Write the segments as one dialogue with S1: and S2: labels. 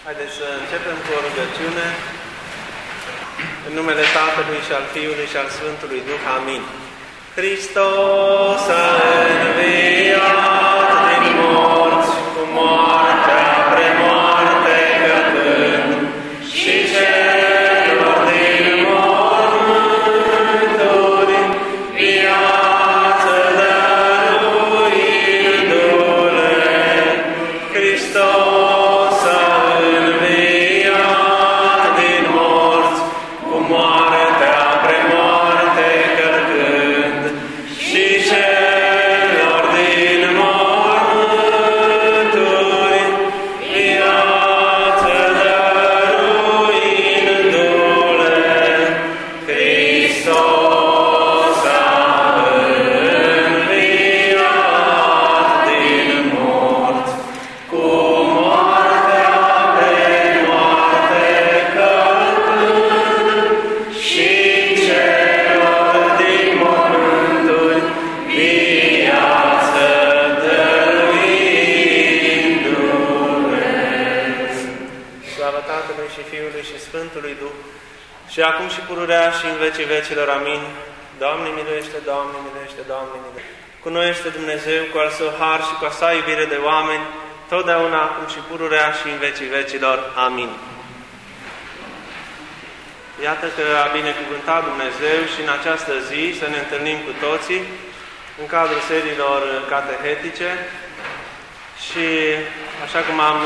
S1: Haideți să începem cu o rugăciune. În numele Tatălui și al Fiului și al Sfântului Duh. Amin. Hristos a înviat din morți, cu moartea premoarte căzând, și celor din mormânturi viață dăruindu-le. Hristos a înviat din morți, cu moartea premoarte căzând, și celor din mormânturi viață dăruindu-le. Hristos a înviat din morți, cu moartea premoarte căzând, și celor din mormânturi viață dăruindu-le. Slavă Tatălui și Fiului și Sfântului Duh, și acum și pururea și în vecii vecilor. Amin. Doamne miluiește, Doamne miluiește, Doamne miluiește. Cu noi este Dumnezeu, cu al Său har și cu a Sa iubire de oameni, totdeauna, acum și pururea și în vecii vecilor. Amin. Iată că a binecuvântat Dumnezeu și în această zi să ne întâlnim cu toții în cadrul seriilor catehetice și, așa cum am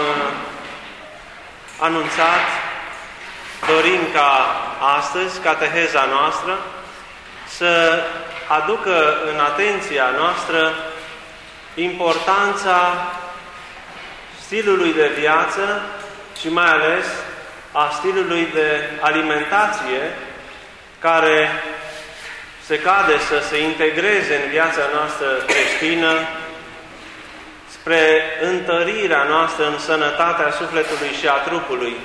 S1: anunțat, dorim ca astăzi cateheza noastră să aducă în atenția noastră importanța stilului de viață și mai ales a stilului de alimentație care se cade să se integreze în viața noastră creștină spre întărirea noastră în sănătatea sufletului și a trupului.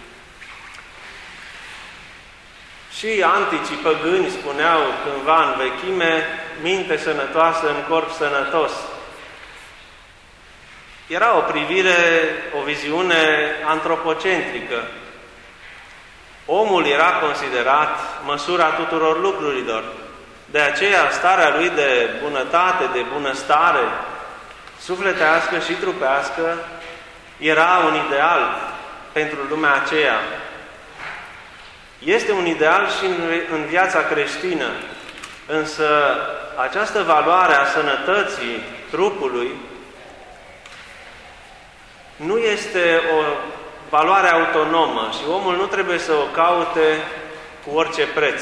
S1: Și anticii păgâni spuneau cândva în vechime, minte sănătoasă în corp sănătos. Era o privire, o viziune antropocentrică. Omul era considerat măsura tuturor lucrurilor. De aceea starea lui de bunătate, de bunăstare, sufletească și trupească, era un ideal pentru lumea aceea. Este un ideal și în viața creștină, însă această valoare a sănătății trupului nu este o valoare autonomă și omul nu trebuie să o caute cu orice preț.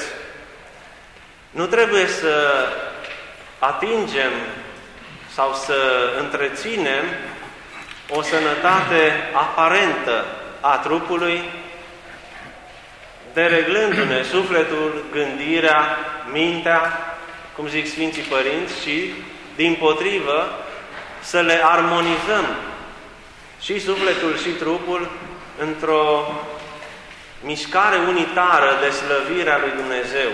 S1: Nu trebuie să atingem sau să întreținem o sănătate aparentă a trupului, dereglându-ne sufletul, gândirea, mintea, cum zic Sfinții Părinți, și, dimpotrivă, să le armonizăm și sufletul și trupul într-o mișcare unitară de slăvire a lui Dumnezeu.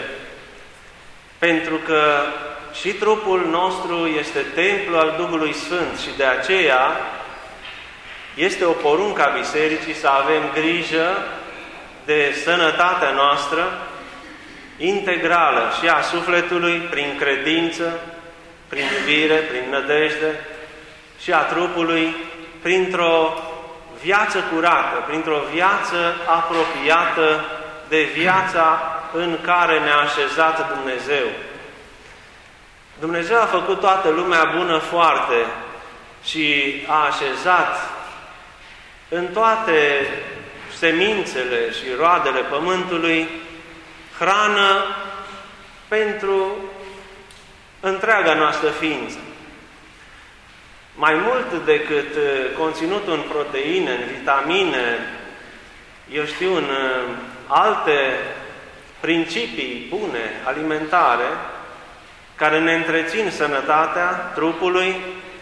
S1: Pentru că și trupul nostru este templu al Duhului Sfânt și de aceea este o poruncă a Bisericii să avem grijă de sănătatea noastră integrală și a sufletului prin credință, prin iubire, prin nădejde, și a trupului printr-o viață curată, printr-o viață apropiată de viața în care ne-a așezat Dumnezeu. Dumnezeu a făcut toată lumea bună foarte și a așezat în toate semințele și roadele pământului hrană pentru întreaga noastră ființă. Mai mult decât conținutul în proteine, în vitamine, eu știu, în alte principii bune, alimentare, care ne întrețin sănătatea trupului,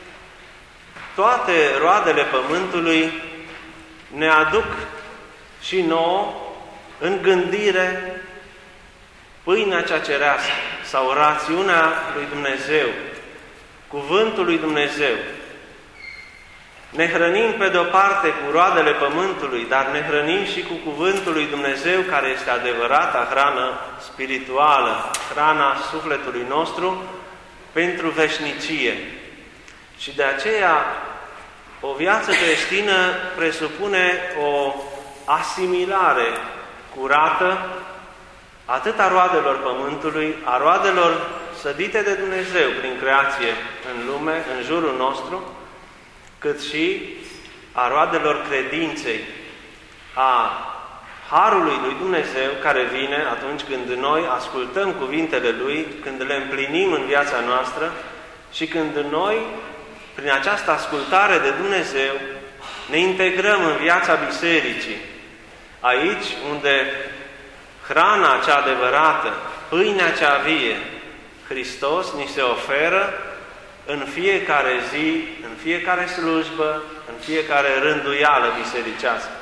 S1: toate roadele pământului ne aduc și nouă în gândire pâinea cea cerească sau rațiunea lui Dumnezeu, cuvântul lui Dumnezeu. Ne hrănim pe de-o parte cu roadele pământului, dar ne hrănim și cu Cuvântul lui Dumnezeu, care este adevărata hrană spirituală, hrana sufletului nostru pentru veșnicie. Și de aceea, o viață creștină presupune o asimilare curată atât a roadelor pământului, a roadelor sădite de Dumnezeu prin creație în lume, în jurul nostru, cât și a roadelor credinței, a harului lui Dumnezeu care vine atunci când noi ascultăm cuvintele Lui, când le împlinim în viața noastră și când noi, prin această ascultare de Dumnezeu, ne integrăm în viața bisericii. Aici unde hrana cea adevărată, pâinea cea vie, Hristos ni se oferă în fiecare zi, în fiecare slujbă, în fiecare rânduială bisericească.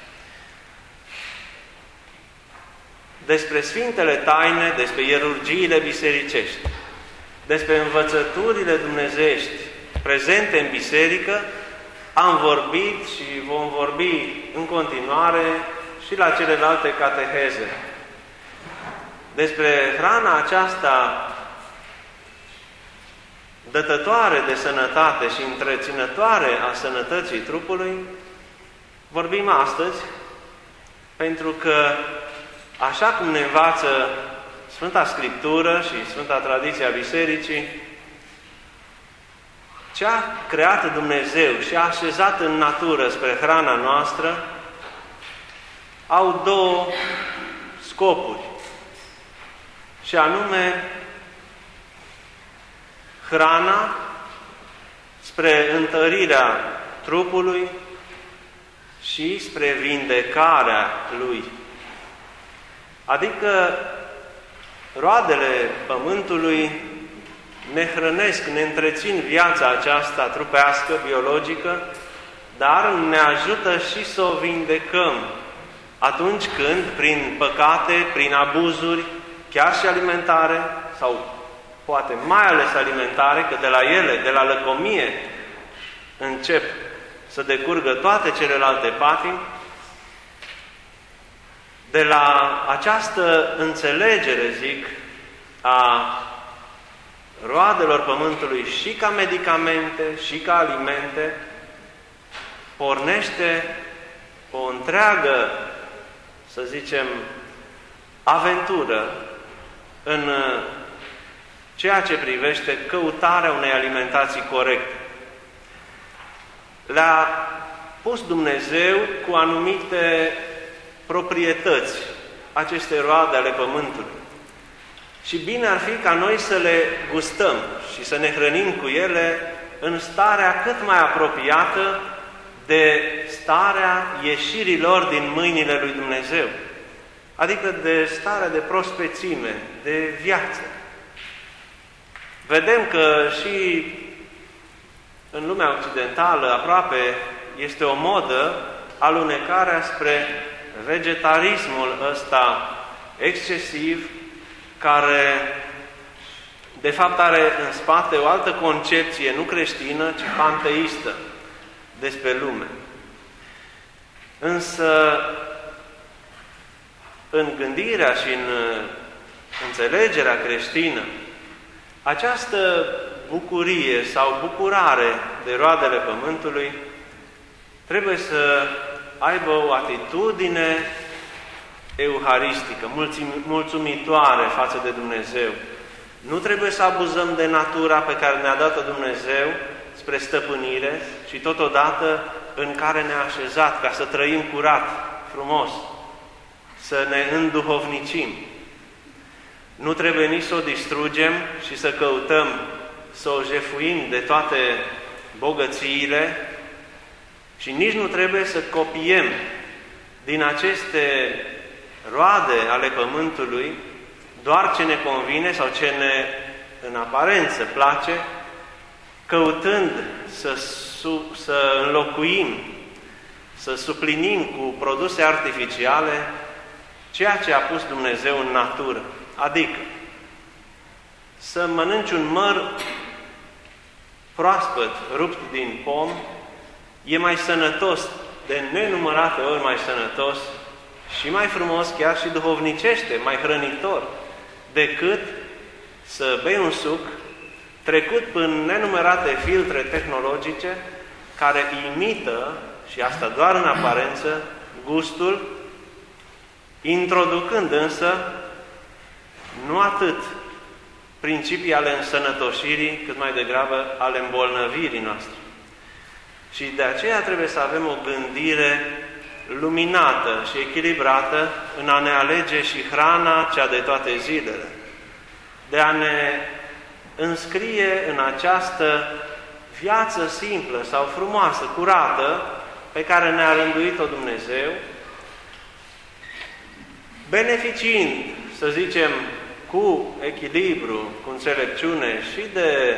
S1: Despre Sfintele Taine, despre ierurgiile bisericești, despre învățăturile dumnezeiești prezente în biserică, am vorbit și vom vorbi în continuare și la celelalte cateheze. Despre hrana aceasta dătătoare de sănătate și întreținătoare a sănătății trupului, vorbim astăzi, pentru că, așa cum ne învață Sfânta Scriptură și Sfânta Tradiție a Bisericii, ce a creat Dumnezeu și a așezat în natură spre hrana noastră, au două scopuri, și anume hrana spre întărirea trupului și spre vindecarea lui. Adică roadele pământului ne hrănesc, ne întrețin viața aceasta trupească, biologică, dar ne ajută și să o vindecăm atunci când, prin păcate, prin abuzuri, chiar și alimentare, sau poate mai ales alimentare, că de la ele, de la lăcomie, încep să decurgă toate celelalte patimi, de la această înțelegere, zic, a roadelor pământului și ca medicamente, și ca alimente, pornește o întreagă, să zicem, aventură în ceea ce privește căutarea unei alimentații corecte. Le-a pus Dumnezeu cu anumite proprietăți aceste roade ale pământului. Și bine ar fi ca noi să le gustăm și să ne hrănim cu ele în starea cât mai apropiată de starea ieșirilor din mâinile lui Dumnezeu. Adică de starea de prospețime, de viață. Vedem că și în lumea occidentală aproape este o modă alunecarea spre vegetarismul ăsta excesiv, care de fapt are în spate o altă concepție, nu creștină, ci panteistă despre lume. Însă, în gândirea și în înțelegerea creștină, această bucurie sau bucurare de roadele pământului trebuie să aibă o atitudine euharistică, mulțumitoare față de Dumnezeu. Nu trebuie să abuzăm de natura pe care ne-a dat-o Dumnezeu spre stăpânire și totodată în care ne-a așezat ca să trăim curat, frumos, să ne înduhovnicim. Nu trebuie nici să o distrugem și să căutăm să o jefuim de toate bogățiile și nici nu trebuie să copiem din aceste roade ale pământului doar ce ne convine sau ce ne în aparență place, căutând să înlocuim, să suplinim cu produse artificiale ceea ce a pus Dumnezeu în natură. Adică să mănânci un măr proaspăt, rupt din pom, e mai sănătos, de nenumărate ori mai sănătos și mai frumos, chiar și duhovnicește, mai hrănitor, decât să bei un suc trecut prin nenumărate filtre tehnologice care imită, și asta doar în aparență, gustul, introducând însă nu atât principii ale însănătoșirii, cât mai degrabă ale îmbolnăvirii noastre. Și de aceea trebuie să avem o gândire luminată și echilibrată în a ne alege și hrana cea de toate zilele, de a ne înscrie în această viață simplă sau frumoasă, curată, pe care ne-a rânduit-o Dumnezeu, beneficiind, să zicem, cu echilibru, cu înțelepciune și de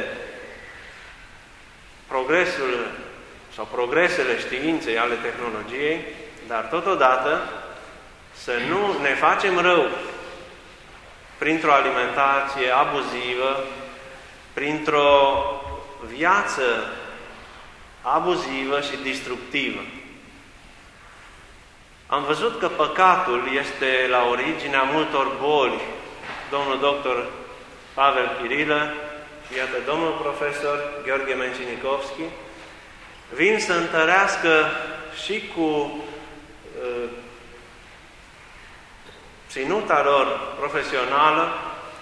S1: progresul sau progresele științei ale tehnologiei, dar totodată să nu ne facem rău printr-o alimentație abuzivă, printr-o viață abuzivă și destructivă. Am văzut că păcatul este la originea multor boli. Domnul doctor Pavel Chirilă și iată domnul profesor Gheorghe Mencinikovski vin să întărească și cu ținuta lor profesională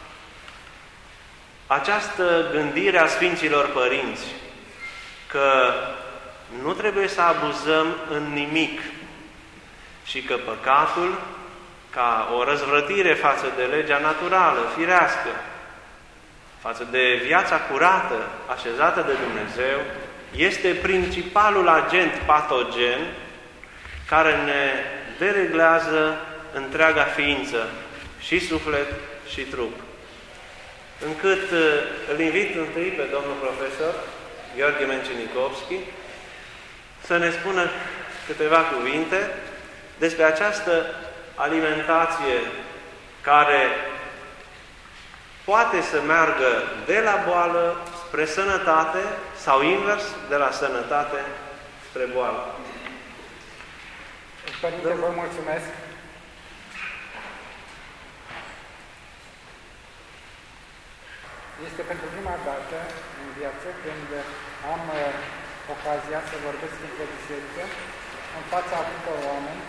S1: această gândire a Sfinților Părinți, că nu trebuie să abuzăm în nimic și că păcatul, ca o răzvrătire față de legea naturală, firească, față de viața curată, așezată de Dumnezeu, este principalul agent patogen care ne dereglează întreaga ființă, și suflet și trup. Încât îl invit întâi pe domnul profesor Gheorghe Mencinikovski să ne spună câteva cuvinte despre această alimentație care poate să meargă de la boală spre sănătate sau invers, de la sănătate spre boală.
S2: Părinte, vă mulțumesc. Este pentru prima dată în viață când am ocazia să vorbesc într-o biserică în fața atâtor oameni.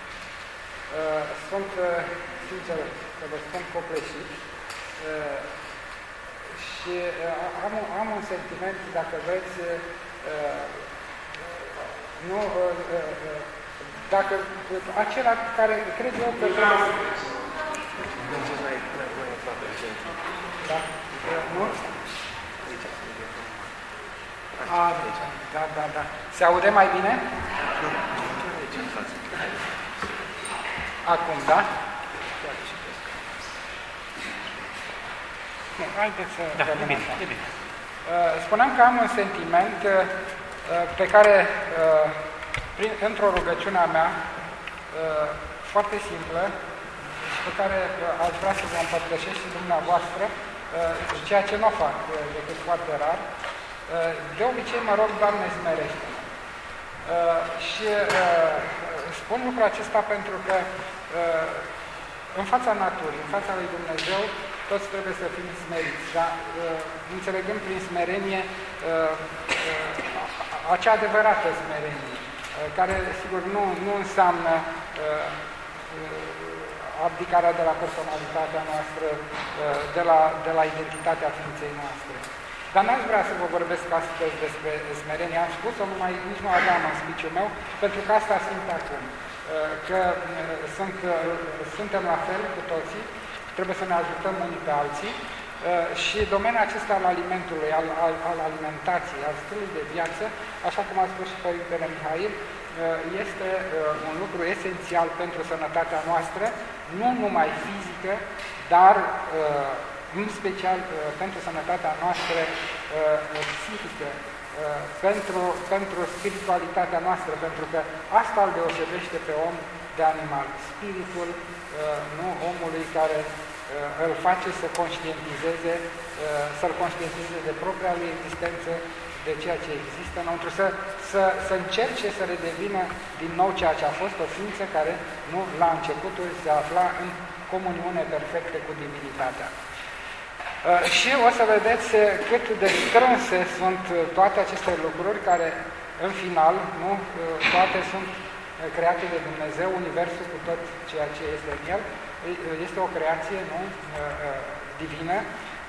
S2: Sunt, sincer, să vă spun, copleșit și am un sentiment, dacă vreți, nu, dacă acela care cred eu că trebuie să... Da? Nu? Da. Se aude mai bine? Acum, da? Nu, haideți să... Da, e bine. Spuneam că am un sentiment pe care, într-o rugăciune a mea, foarte simplă, și pe care aș vrea să vă împărtășesc și dumneavoastră, ceea ce nu fac decât foarte rar. De obicei mă rog, Doamne, smerește-mă. Și spun lucrul acesta pentru că în fața naturii, în fața lui Dumnezeu, toți trebuie să fim smeriți, dar înțelegând prin smerenie acea adevărată smerenie, care, sigur, nu înseamnă abdicarea de la personalitatea noastră, de la identitatea ființei noastre. Dar n-aș vrea să vă vorbesc astăzi despre smerenie. Am spus-o, nici nu aveam în speech-ul meu, pentru că asta simt acum. Că suntem la fel cu toții, trebuie să ne ajutăm unii pe alții și domeniul acesta al alimentului, al alimentației, al stilului de viață, așa cum a spus și Părintele Mihail, este un lucru esențial pentru sănătatea noastră, nu numai fizică, dar în special pentru sănătatea noastră psihică, pentru spiritualitatea noastră, pentru că asta îl deosebește pe om de animal. Spiritul omului care îl face să conștientizeze, să-l conștientizeze de propria lui existență, de ceea ce există înăuntru, să încerce să redevină din nou ceea ce a fost o ființă care nu la începutul se afla în comuniune perfectă cu divinitatea. Și o să vedeți cât de strânse sunt toate aceste lucruri care, în final, nu, toate sunt create de Dumnezeu, Universul cu tot ceea ce este în el, este o creație, nu, divină,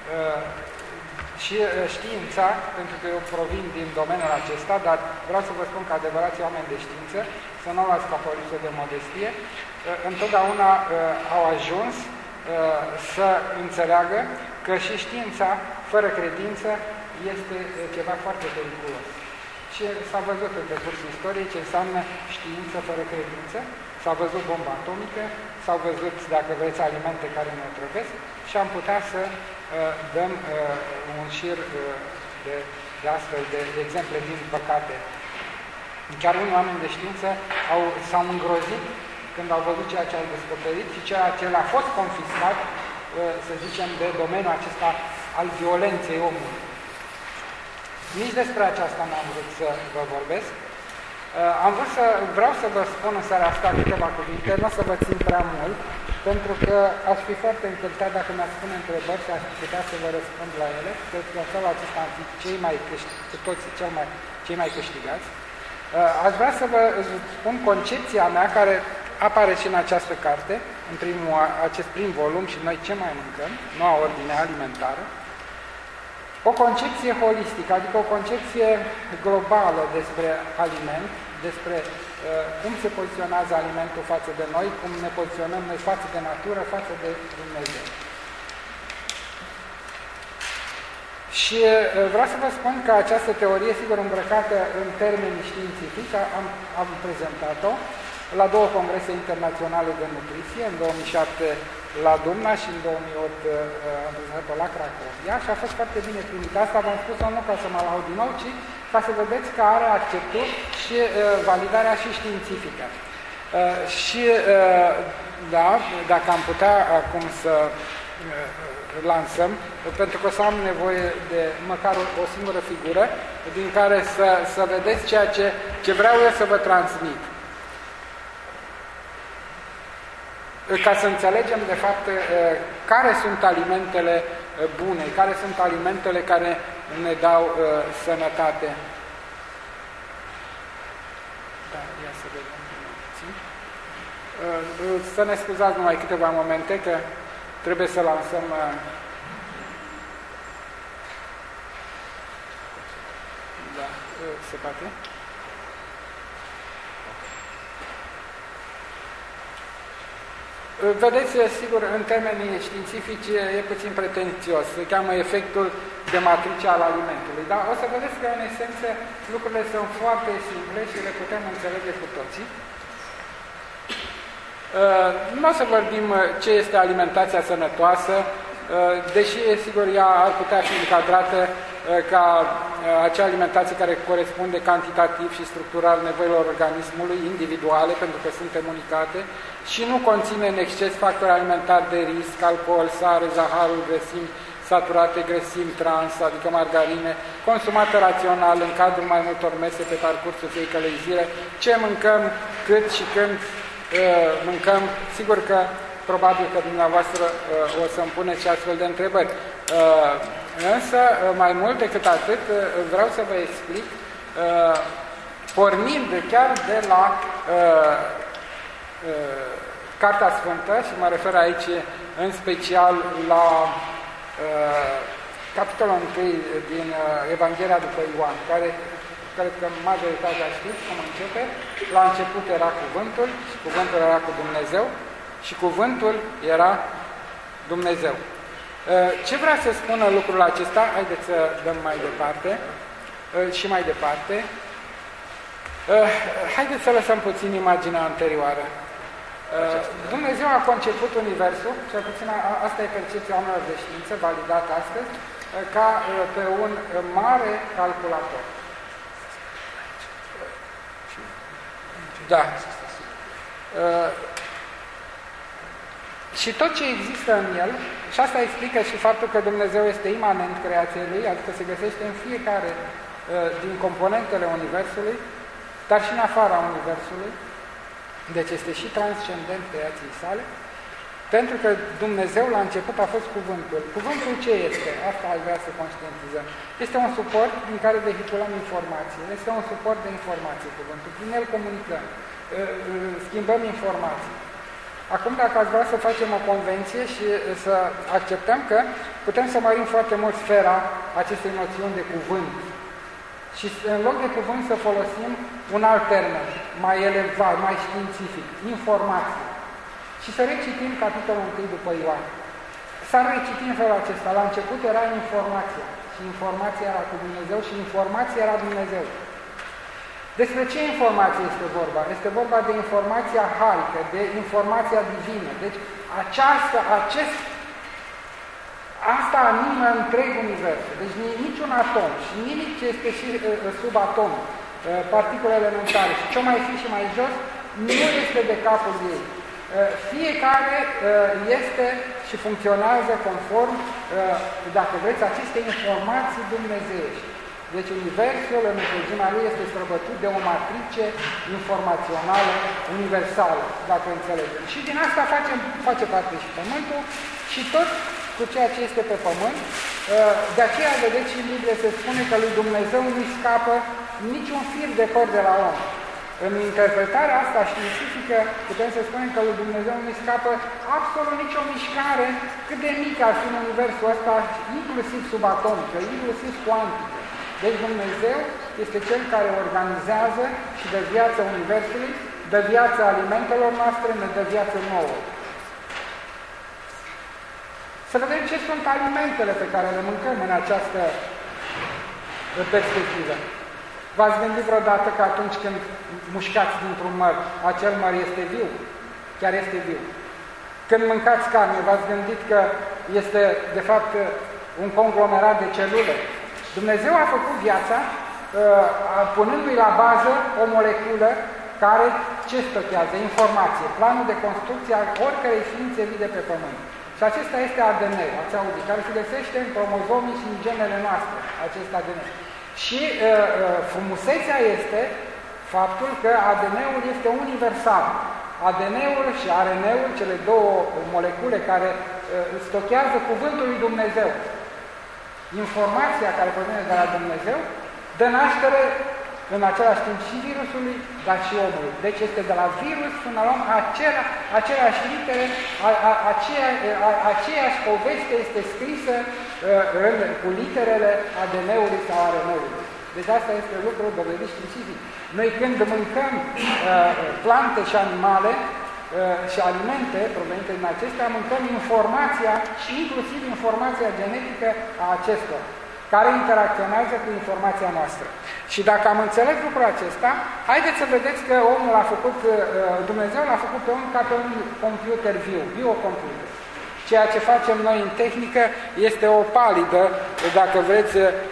S2: și știința, pentru că eu provin din domeniul acesta, dar vreau să vă spun că adevărații oameni de știință, să nu luați ca o lipsă de modestie, întotdeauna au ajuns să înțeleagă că și știința, fără credință, este ceva foarte periculos. Și s-a văzut în decursul istoriei ce înseamnă știință fără credință, s-a văzut bomba atomică, s-au văzut, dacă vreți, alimente care ne otrăvesc și am putea să dăm un șir de astfel de exemple din păcate. Chiar unii oameni de știință s-au îngrozit când au văzut ceea ce au descoperit și ceea ce le-a fost confiscat, să zicem, de domeniul acesta al violenței omului. Nici despre aceasta n-am vrut să vă vorbesc. Vreau să vă spun în seara asta câteva cuvinte, nu o să vă țin prea mult, pentru că aș fi foarte încântat dacă mi-ați spune întrebări și aș putea să vă răspund la ele. Cred că în felul acesta am fi cei mai câștigați. Aș vrea să vă spun concepția mea, care apare și în această carte, în acest prim volum, și noi ce mai mâncăm, noua ordine alimentară. O concepție holistică, adică o concepție globală despre aliment, despre cum se poziționează alimentul față de noi, cum ne poziționăm noi față de natură, față de Dumnezeu. Și vreau să vă spun că această teorie, sigur îmbrăcată în termeni științifici, am prezentat-o la 2 congrese internaționale de nutriție, în 2007 la Dumna și în 2008 am prezentat-o la Cracovia și a fost foarte bine primită. Asta v-am spus-o nu ca să mă laud din nou, ci ca să vedeți că are acceptul și validarea și științifică. Și da, dacă am putea acum să lansăm, pentru că o să am nevoie de măcar o singură figură din care să vedeți ceea ce vreau eu să vă transmit. Ca să înțelegem, de fapt, care sunt alimentele bune, care sunt alimentele care ne dau sănătate. Da, ia să vedem. Să ne scuzați numai câteva momente, că trebuie să lansăm... Da, se poate. Vedeți, sigur, în termenii științifici e puțin pretențios, se cheamă efectul de matrice al alimentului, dar o să vedeți că, în esență, lucrurile sunt foarte simple și le putem înțelege cu toții. Nu o să vorbim ce este alimentația sănătoasă, deși, sigur, ea ar putea fi încadrată ca acea alimentație care corespunde cantitativ și structural nevoilor organismului individuale, pentru că suntem unicate, și nu conține în exces factori alimentari de risc, alcool, sare, zaharul, grăsimi saturate, grăsimi trans, adică margarine, consumată rațional în cadrul mai multor mese pe parcursul fiecărei zile, ce mâncăm, cât și când mâncăm. Sigur că probabil că dumneavoastră o să-mi puneți și astfel de întrebări. Însă, mai mult decât atât, vreau să vă explic, pornind chiar de la Cartea Sfântă, și mă refer aici în special la capitolul 1 din Evanghelia după Ioan, care cred că majoritatea știți cum începe. La început era Cuvântul și Cuvântul era cu Dumnezeu și Cuvântul era Dumnezeu. Ce vrea să spună lucrul acesta? Haideți să dăm mai departe și mai departe. Haideți să lăsăm puțin imaginea anterioară. Dumnezeu a conceput Universul, cel puțin asta e percepția oamenilor de știință, validată astăzi, ca pe un mare calculator. Da. Și tot ce există în el, și asta explică și faptul că Dumnezeu este imanent creației Lui, adică se găsește în fiecare din componentele Universului, dar și în afara Universului, deci este și transcendent creației sale, pentru că Dumnezeu la început a fost cuvântul. Cuvântul ce este? Asta aș vrea să conștientizăm. Este un suport din care vehiculăm informații. Este un suport de informație cuvântul. Prin el comunicăm, schimbăm informații. Acum, dacă ați vrea să facem o convenție și să acceptăm că putem să mărim foarte mult sfera acestei noțiuni de cuvânt și în loc de cuvânt să folosim un alt termen, mai elevat, mai științific, informație. Și să recitim capitolul 1 după Ioan. S-ar reciti în felul acesta. La început era informația. Și informația era cu Dumnezeu și informația era Dumnezeu. Despre ce informație este vorba? Este vorba de informația harică, de informația divină. Deci asta animă întreg universul. Deci niciun atom și nimic ce este și sub atom, particule elementare și ce mai fi și mai jos, nu este de capul ei. Fiecare este și funcționează conform, dacă vreți, aceste informații dumnezeiești. Deci Universul, în întregimea lui, este străbătut de o matrice informațională universală, dacă înțelegem. Și din asta face parte și Pământul și tot cu ceea ce este pe Pământ. De aceea, vedeți, și în Biblie se spune că lui Dumnezeu nu-i scapă niciun fir de păr de la om. În interpretarea asta științifică putem să spunem că lui Dumnezeu nu-i scapă absolut nicio mișcare, cât de mică ar fi în universul ăsta, inclusiv subatomică, inclusiv cuantică. Deci Dumnezeu este Cel care organizează și dă viață universului, dă viață alimentelor noastre, ne dă viață nouă. Să vedem ce sunt alimentele pe care le mâncăm în această perspectivă. V-ați gândit vreodată că atunci când mușcați dintr-un măr, acel măr este viu? Chiar este viu. Când mâncați carne, v-ați gândit că este, de fapt, un conglomerat de celule? Dumnezeu a făcut viața punându-i la bază o moleculă care ce stochează? Informație, planul de construcție al oricărei ființe vii de pe Pământ. Și acesta este ADN, ați auzit, care se găsește în cromozomii și în genele noastre, acest ADN. Și frumusețea este faptul că ADN-ul este universal. ADN-ul și RNA-ul, cele două molecule care stochează cuvântul lui Dumnezeu. Informația care provine de la Dumnezeu dă naștere în același timp și virusului, dar și omului. Deci este de la virus până la om aceleași litere, aceeași poveste este scrisă cu literele ADN-ului sau RNA-ului. Deci asta este lucru dovedit științific. Noi când mâncăm plante și animale și alimente provenite din acestea, mâncăm informația și inclusiv informația genetică a acestor, care interacționează cu informația noastră. Și dacă am înțeles lucrul acesta, haideți să vedeți că omul a făcut, Dumnezeu l-a făcut pe om ca pe un computer viu, biocomputer. Ceea ce facem noi în tehnică este o palidă, dacă vreți,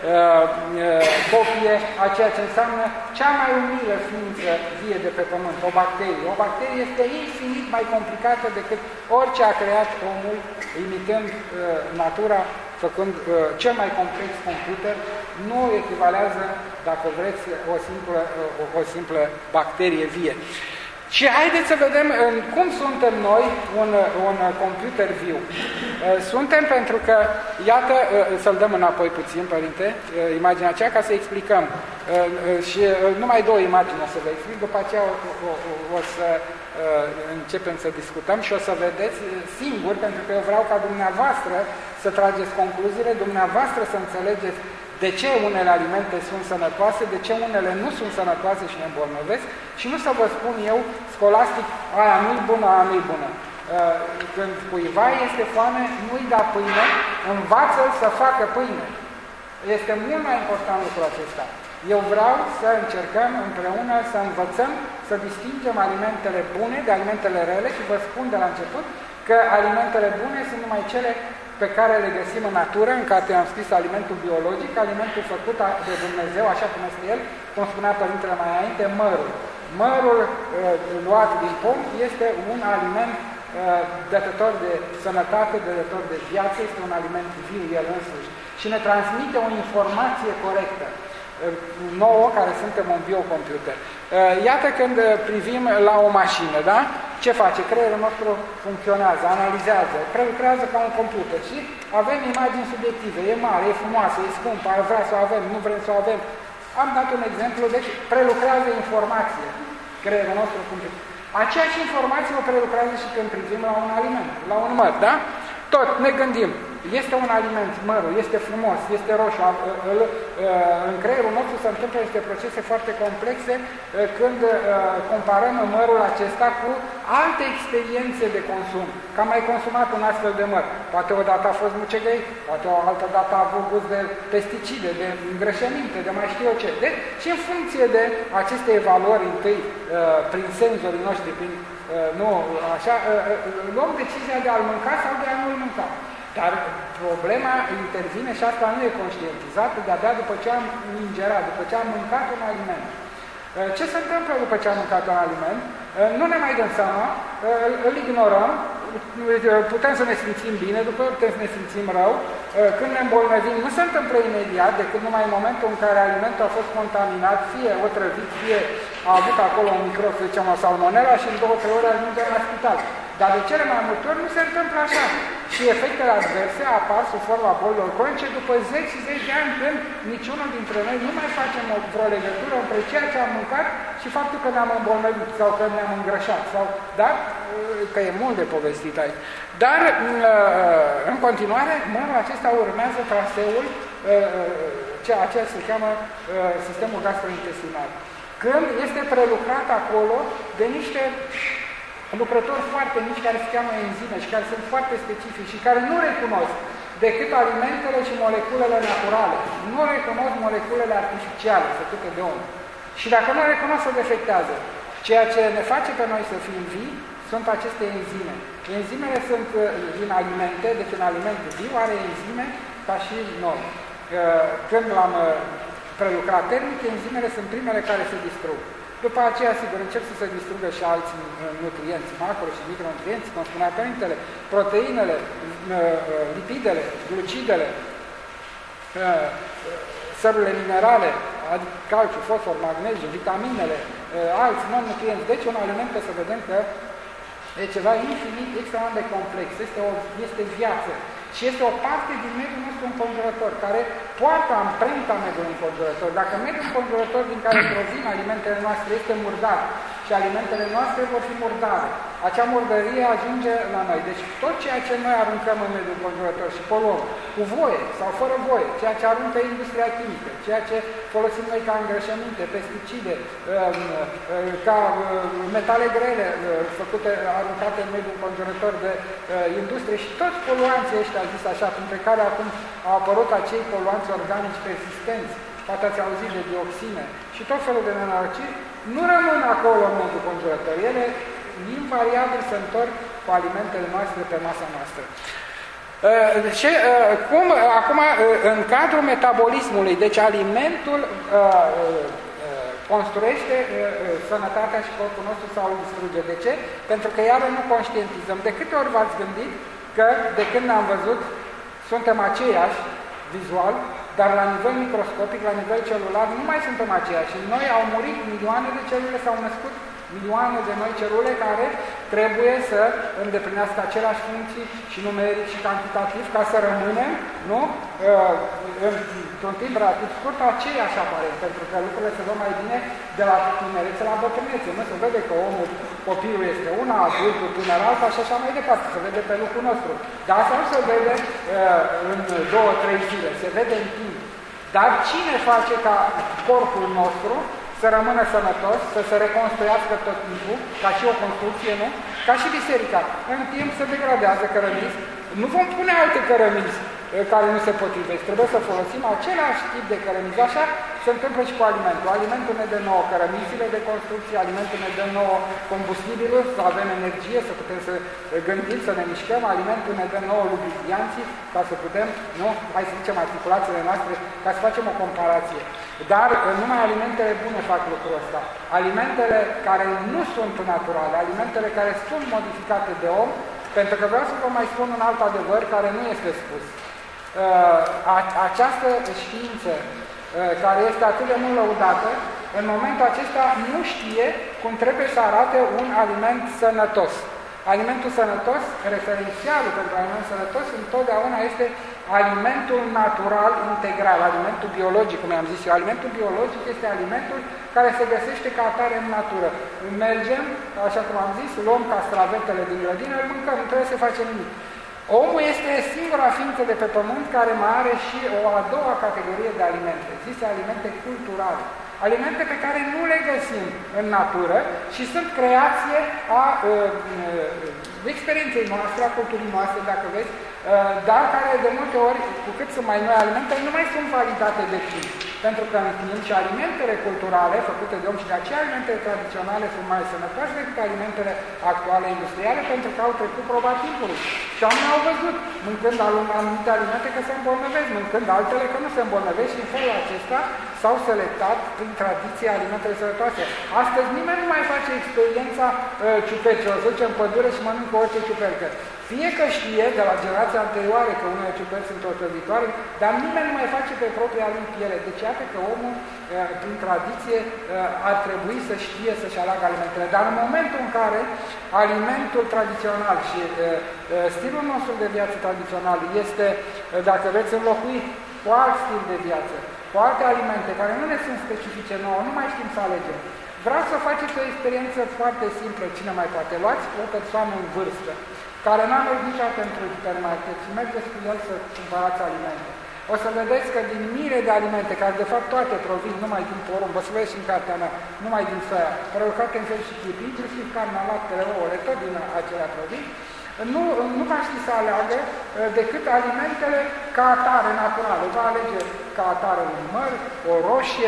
S2: copie a ceea ce înseamnă cea mai umilă ființă vie de pe Pământ, o bacterie. O bacterie este infinit mai complicată decât orice a creat omul, imitând natura, făcând cel mai complex computer, nu echivalează, dacă vreți, o simplă bacterie vie. Și haideți să vedem cum suntem noi un computer viu. Suntem pentru că, iată, să-l dăm înapoi puțin, Părinte, imaginea aceea, ca să explicăm. Și numai două imagini o să vă explic, după aceea o să începem să discutăm și o să vedeți singur, pentru că eu vreau ca dumneavoastră să trageți concluziile, dumneavoastră să înțelegeți de ce unele alimente sunt sănătoase, de ce unele nu sunt sănătoase și ne îmbolnăvesc și nu să vă spun eu, scolastic, aia nu-i bună, aia nu-i bună. Când cuiva este foame, nu-i da pâine, învață-l să facă pâine. Este mult mai important lucrul acesta. Eu vreau să încercăm împreună să învățăm, să distingem alimentele bune de alimentele rele și vă spun de la început că alimentele bune sunt numai cele pe care le găsim în natură, în care am scris alimentul biologic, alimentul făcut de Dumnezeu, așa cum este el, cum spunea Părintele mai înainte, mărul. Mărul luat din pom este un aliment dătător de sănătate, dătător de viață, este un aliment viu el însuși și ne transmite o informație corectă. nouă care suntem un biocomputer. Iată când privim la o mașină, da? Ce face? Creierul nostru funcționează, analizează, prelucrează ca un computer și avem imagini subiective, e mare, e frumoasă, e scumpă, vrea să o avem, nu vrem să o avem. Am dat un exemplu, deci prelucrează informație, creierul nostru funcționează. Aceeași informație o prelucrează și când privim la un aliment, la un măr, da? Tot ne gândim, este un aliment, mărul, este frumos, este roșu, în creierul nostru se întâmplă niște procese foarte complexe când comparăm mărul acesta cu alte experiențe de consum. Că am mai consumat un astfel de măr. Poate odată a fost mucegăit, poate o altă dată a avut gust de pesticide, de îngrășăminte, de mai știu eu ce. Și în funcție de aceste evaluări întâi, prin senzorii noștri, prin luăm decizia de a-l mânca sau de a nu-l mânca. Dar problema intervine și asta nu e conștientizată de-abia după ce am ingerat, după ce am mâncat un aliment. Ce se întâmplă după ce am mâncat un aliment? Nu ne mai dăm seama, îl ignorăm, putem să ne simțim bine, după putem să ne simțim rău. Când ne îmbolnăvim, nu se întâmplă imediat, decât numai în momentul în care alimentul a fost contaminat, fie otrăvit, fie a avut acolo un microb, să zicem, o salmonella și în 2-3 ore ajungem la spital. Dar de cele mai multe ori nu se întâmplă așa. Și efectele adverse apar sub forma bolilor cronice după 10 și 10 de ani, când niciunul dintre noi nu mai facem vreo legătură între ceea ce am mâncat și faptul că ne-am îmbolnăvit sau că ne-am îngrășat. Dar, că e mult de povestit aici. Dar, în continuare, mărul acesta urmează traseul, ceea ce se cheamă sistemul gastrointestinal. Când este prelucrat acolo de niște lucrători foarte mici care se cheamă enzime și care sunt foarte specifici și care nu recunosc decât alimentele și moleculele naturale. Nu recunosc moleculele artificiale făcute de om. Și dacă nu recunosc, se defectează. Ceea ce ne face pe noi să fim vii sunt aceste enzime. Enzimele sunt din alimente, deci un aliment viu are enzime ca și noi. Când l-am prelucrat termic, enzimele sunt primele care se distrug. După aceea, sigur, încep să se distrugă și alți nutrienți, macro și micronutrienți, cum spunea părintele, proteinele, lipidele, glucidele, sărurile minerale, adică calciu, fosfor, magneziu, vitaminele, alți non-nutrienți. Deci un aliment, să vedem că e ceva infinit, extrem de complex, este viață. Și este o parte din mediul nostru înconjurător, care poartă amprenta mediului înconjurător. Dacă mediul înconjurător din care provin alimentele noastre este murdar și alimentele noastre vor fi murdare, acea murdărie ajunge la noi. Deci tot ceea ce noi aruncăm în mediul înconjurător și poluăm, cu voie sau fără voie, ceea ce aruncă industria chimică, ceea ce folosim noi ca îngrășăminte, pesticide, ca metale grele aruncate în mediul înconjurător de industrie și toți poluanții ăștia, zis așa, printre care acum au apărut acei poluanți organici persistenți, poate ați auzit de dioxine și tot felul de nenorociri, nu rămân acolo în mediul înconjurător. Ele invariabil se întorc cu alimentele noastre pe masa noastră. Acum, în cadrul metabolismului, deci alimentul construiește sănătatea și corpul nostru sau îl distruge. De ce? Pentru că iară nu conștientizăm. De câte ori v-ați gândit că de când ne-am văzut suntem aceiași vizual, dar la nivel microscopic, la nivel celular, nu mai suntem aceiași. Și noi au murit milioane de celule, s-au născut milioane de noi celule care trebuie să îndeplinească aceleași funcții și numeric și cantitativ ca să rămânem, nu? Într-un timp relativ scurt, aceiași aparent, pentru că lucrurile se văd mai bine de la tinerețe la bătrânețe. Nu se vede că copilul este una, adultul tânăr alta și așa mai departe, se vede pe lucrul nostru. Dar asta nu se vede în 2-3 zile, se vede în timp. Dar cine face ca corpul nostru să rămână sănătos, să se reconstruiască tot timpul, ca și o construcție, nu? Ca și biserica. În timp se degradează cărămizi. Nu vom pune alte cărămizi care nu se potrivesc. Trebuie să folosim același tip de cărămizi. Așa se întâmplă și cu alimentul. Alimentul ne dă nouă cărămizile de construcție, alimentul ne dă nouă combustibilul, să avem energie, să putem să gândim, să ne mișcăm, alimentul ne dă nouă lubrifianții, ca să putem, nu? Hai să zicem articulațiile noastre, ca să facem o comparație. Dar numai alimentele bune fac lucrul ăsta. Alimentele care nu sunt naturale, alimentele care sunt modificate de om, pentru că vreau să vă mai spun un alt adevăr care nu este spus. Această știință care este atât de mult lăudată, în momentul acesta nu știe cum trebuie să arate un aliment sănătos. Alimentul sănătos, referențialul pentru aliment sănătos, întotdeauna este alimentul natural integral, alimentul biologic, cum am zis eu. Alimentul biologic este alimentul care se găsește ca atare în natură. Mergem, așa cum am zis, luăm castravetele din grădină, îl mâncăm, nu trebuie să facem nimic. Omul este singura ființă de pe pământ care mai are și o a doua categorie de alimente, zise alimente culturale. Alimente pe care nu le găsim în natură și sunt creație a experienței noastre, a culturii noastre, dacă vezi, dar care de multe ori, cu cât sunt mai noi alimente, nu mai sunt validate de timp. Pentru că în timp și alimentele culturale făcute de om și de aceea alimentele tradiționale sunt mai sănătoase decât alimentele actuale industriale, pentru că au trecut proba timpului. Și oamenii au văzut, mâncând anumite alimente, că se îmbolnăvesc, mâncând altele că nu se îmbolnăvesc și în felul acesta s-au selectat prin tradiție alimentele sănătoase. Astăzi nimeni nu mai face experiența ciupercilor, să duce în pădure și mănâncă orice ciupercă. Fie că știe de la generația anterioară că unele ciuperci sunt otrăvitoare, dar nimeni nu mai face pe propria lui piele. Deci iată că omul, prin tradiție, ar trebui să știe să-și aleagă alimentele. Dar în momentul în care alimentul tradițional și stilul nostru de viață tradițional este, dacă veți, înlocuit cu alt stil de viață, cu alte alimente care nu ne sunt specifice nouă, nu mai știm să alegem. Vreau să faceți o experiență foarte simplă, cine mai poate. Luați o persoană în vârstă, care n-a mers niciodată într-un supermarket și mergeți cu el să cumpărați alimente. O să vedeți că din mire de alimente, care de fapt toate provin numai din porumb, o să vedeți și în cartea mea, numai din soia, prelucrate în fel și chip, inclusiv carnea, laptele, ouăle, tot din acelea provin, nu va ști să aleagă decât alimentele ca atare, naturale. Va alege ca atare un măr, o roșie,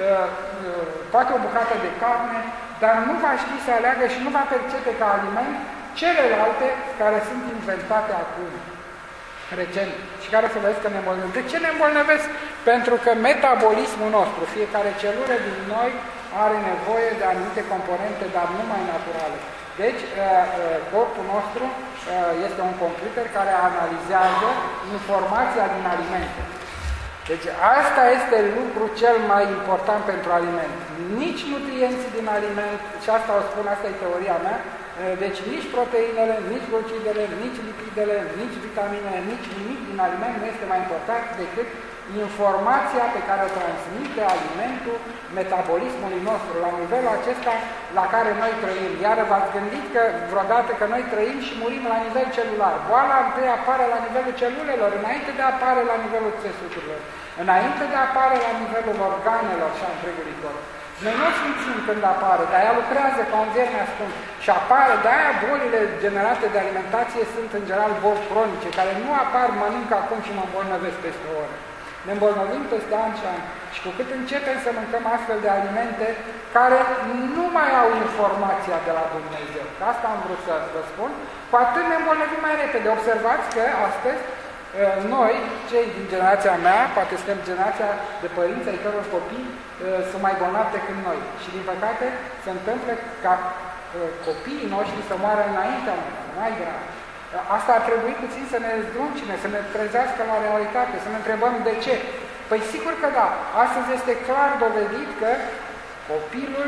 S2: poate o bucată de carne, dar nu va ști să aleagă și nu va percepe ca aliment celelalte care sunt inventate acum, recent, și care să vezi că ne îmbolnăvesc. De ce ne îmbolnăvesc? Pentru că metabolismul nostru, fiecare celulă din noi are nevoie de anumite componente, dar numai naturale. Deci, corpul nostru este un computer care analizează informația din alimente. Deci asta este lucru cel mai important pentru aliment. Nici nutrienții din aliment, și asta o spun, asta e teoria mea, deci nici proteinele, nici glucidele, nici lipidele, nici vitaminele, nici nimic din aliment nu este mai important decât informația pe care o transmite alimentul metabolismului nostru, la nivelul acesta la care noi trăim. Iar v-ați gândit că vreodată că noi trăim și murim la nivel celular. Boala întâi apare la nivelul celulelor, înainte de a apare la nivelul țesuturilor, înainte de a apare la nivelul organelor și a întregului corp. Noi nu simțim când apare, dar ea lucrează ca un vierne ascuns și apare. De-aia bolile generate de alimentație sunt în general boli cronice, care nu apar mănânc acum și mă îmbolnăvesc peste o oră. Ne îmbolnăvim peste ani și ani. Și cu cât începem să mâncăm astfel de alimente care nu mai au informația de la Dumnezeu, că asta am vrut să vă spun, cu atât ne îmbolnăvim mai repede. Observați că astăzi noi, cei din generația mea, poate suntem generația de părinți ai căror copii sunt mai bolnavi decât noi. Și din păcate se întâmplă ca copiii noștri să moară înaintea noastră, mai grav. Asta ar trebui puțin să ne zdruncine, să ne trezească la realitate, să ne întrebăm de ce. Păi sigur că da, astăzi este clar dovedit că copilul,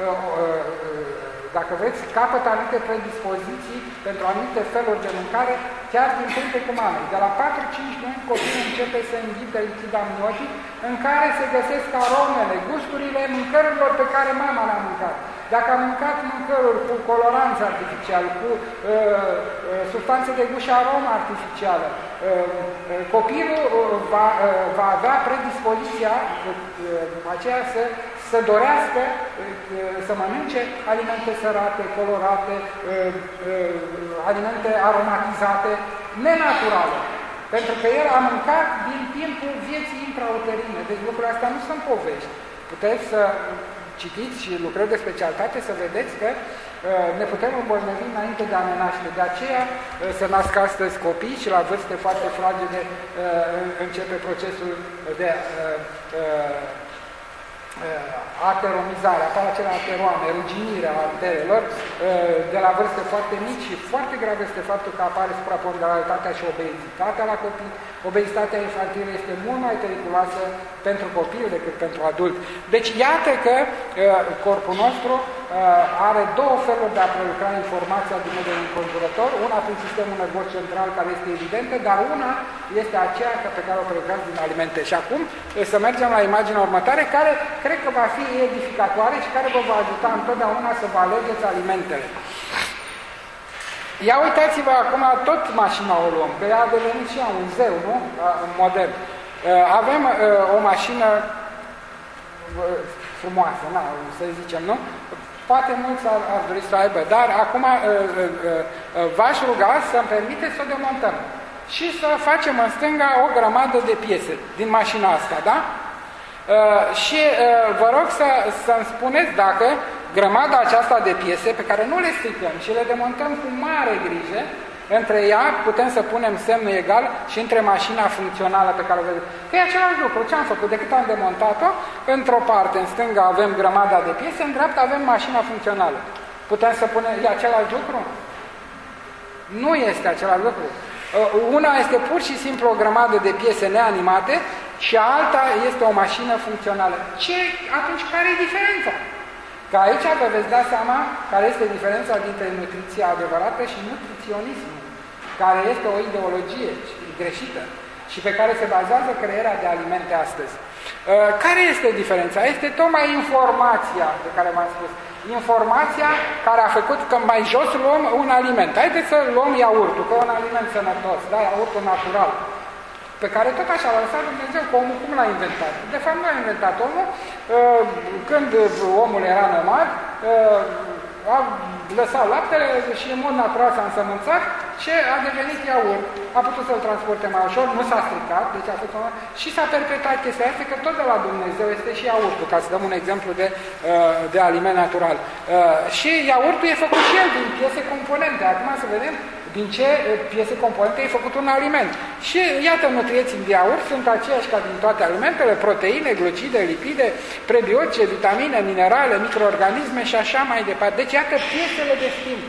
S2: dacă vreți, capătă anumite predispoziții pentru anumite feluri de mâncare, chiar din puncte cu mamei. De la 4-5 luni copilul începe să înghită lichid amniotic în care se găsesc aromele, gusturile mâncărilor pe care mama le-a mâncat. Dacă a mâncat mâncăruri cu coloranți artificial, cu substanțe de gust și aromă artificială, copilul va avea predispoziția aceea să dorească să mănânce alimente sărate, colorate, alimente aromatizate, nenaturale. Pentru că el a mâncat din timpul vieții intrauterine. Deci lucrurile astea nu sunt povești. Puteți să citiți și lucrări de specialitate să vedeți că ne putem îmbolnăvi înainte de a ne naște. De aceea se nasc astăzi copii și la vârste foarte fragede începe procesul de ateromizare, apar acele ateroame, ruginirea arterelor de la vârste foarte mici și foarte grav este faptul că apare supraponderalitatea și obezitatea la copii. Obezitatea infantilă este mult mai periculoasă pentru copil decât pentru adult. Deci iată că corpul nostru are două feluri de a prelucra informația din mediul înconjurător, una prin sistemul nervos central care este evidentă, dar una este aceea pe care o prelucrați din alimente. Și acum să mergem la imaginea următoare, care cred că va fi edificatoare și care vă va ajuta întotdeauna să vă alegeți alimentele. Ia uitați-vă acum, tot mașina o luăm, că ea a devenit și ea un zeu, nu? Modern. Avem o mașină frumoasă, să zicem, nu? Poate mulți ar dori să aibă, dar acum v-aș ruga să-mi permiteți să o demontăm și să facem în stânga o grămadă de piese din mașina asta, da? Și vă rog să-mi spuneți dacă grămada aceasta de piese, pe care nu le stricăm și le demontăm cu mare grijă, între ea putem să punem semnul egal și între mașina funcțională pe care o vedeți. Că e același lucru. Ce am făcut? Decât am demontat-o, într-o parte, în stânga, avem grămada de piese, în dreapta avem mașina funcțională. Putem să punem... E același lucru? Nu este același lucru. Una este pur și simplu o grămadă de piese neanimate și alta este o mașină funcțională. Atunci care e diferența? Că aici vă veți da seama care este diferența dintre nutriția adevărată și nutriționismul, care este o ideologie greșită și pe care se bazează crearea de alimente astăzi. Care este diferența? Este tocmai informația de care v-am spus. Informația care a făcut că mai jos luăm un aliment. Haideți să luăm iaurtul, că e un aliment sănătos, da? Iaurtul natural, pe care tot așa l-a lăsat Dumnezeu, că omul cum l-a inventat? De fapt nu a inventat omul, când omul era nomad, a lăsat laptele și în mod natural s-a însămânțat și a devenit iaurt. A putut să-l transporte mai ușor, nu s-a stricat, deci a fost și s-a perpetuat chestia asta, că tot de la Dumnezeu este și iaurtul, ca să dăm un exemplu de aliment natural. Și iaurtul e făcut și el din piese componente. Acum să vedem din ce piese componente e făcut un aliment. Și iată, nutrienții de iaurt sunt aceiași ca din toate alimentele, proteine, glucide, lipide, prebiotice, vitamine, minerale, microorganisme și așa mai departe. Deci iată piesele de schimb.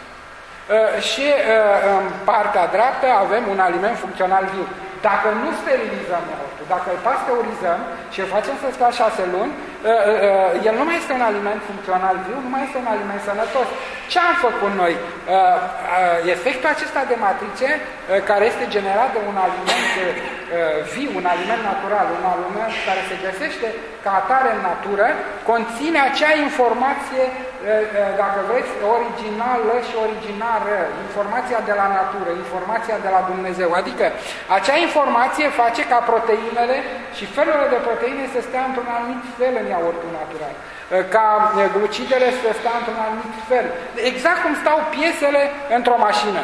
S2: Și în partea dreaptă avem un aliment funcțional viu. Dacă nu sterilizăm iaurtul, dacă îl pasteurizăm și îl facem să stea 6 luni, el nu mai este un aliment funcțional viu, nu mai este un aliment sănătos. Ce am făcut noi? Efectul acesta de matrice, care este generat de un aliment viu, un aliment natural, un aliment care se găsește ca atare în natură, conține acea informație, dacă vreți, originală și originară, informația de la natură, informația de la Dumnezeu. Adică acea informație face ca proteinele și felurile de proteine să stea într-un anumit fel în iaurtul natural, ca glucidele să stea într-un anumit fel. Exact cum stau piesele într-o mașină.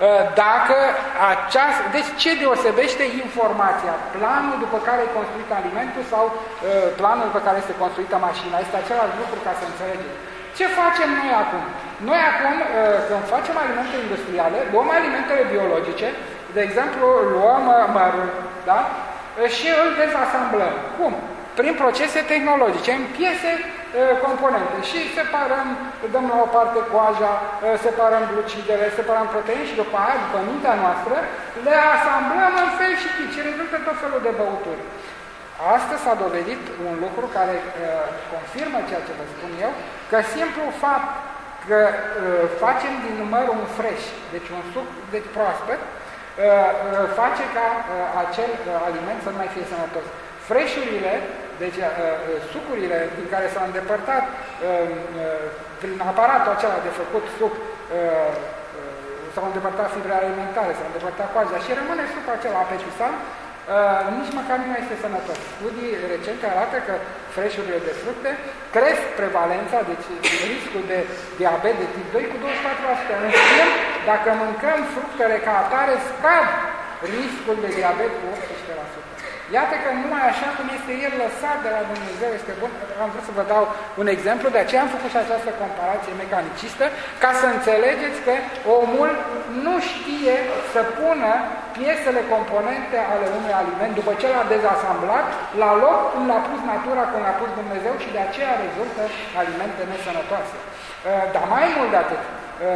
S2: Deci ce deosebește informația? Planul după care e construit alimentul sau planul după care este construită mașina? Este același lucru, ca să înțelegeți. Ce facem noi acum? Noi acum, când facem alimente industriale, luăm alimentele biologice, de exemplu, luăm mărul, da? Și îl dezasamblăm. Cum? Prin procese tehnologice, în piese componente. Și separăm, dăm la o parte coaja, separăm glucidele, separăm proteine și după aia, după mintea noastră, le asamblăm în fel și chip și rezultă tot felul de băuturi. Astăzi s-a dovedit un lucru care confirmă ceea ce vă spun eu, că simplu fapt că facem din măr un fresh, deci un suc proaspăt, face ca acel aliment să nu mai fie sănătos. Freșurile, deci sucurile din care s-au îndepărtat prin aparatul acela de făcut suc, s-au îndepărtat fibrele alimentare, s-au îndepărtat coaja și rămâne sucul acela apetisant, nici măcar nu este sănătos. Studii recente arată că freșurile de fructe cresc prevalența, deci riscul de diabet de tip 2 cu 24%. În schimb, dacă mâncăm fructele ca atare, scad riscul de diabet cu 18%. Iată că numai așa cum este El lăsat de la Dumnezeu este bun. Am vrut să vă dau un exemplu, de aceea am făcut și această comparație mecanicistă, ca să înțelegeți că omul nu știe să pună piesele componente ale unui aliment, după ce l-a dezasamblat, la loc cum l-a pus natura, cum l-a pus Dumnezeu și de aceea rezultă alimente nesănătoase. Dar mai mult de atât,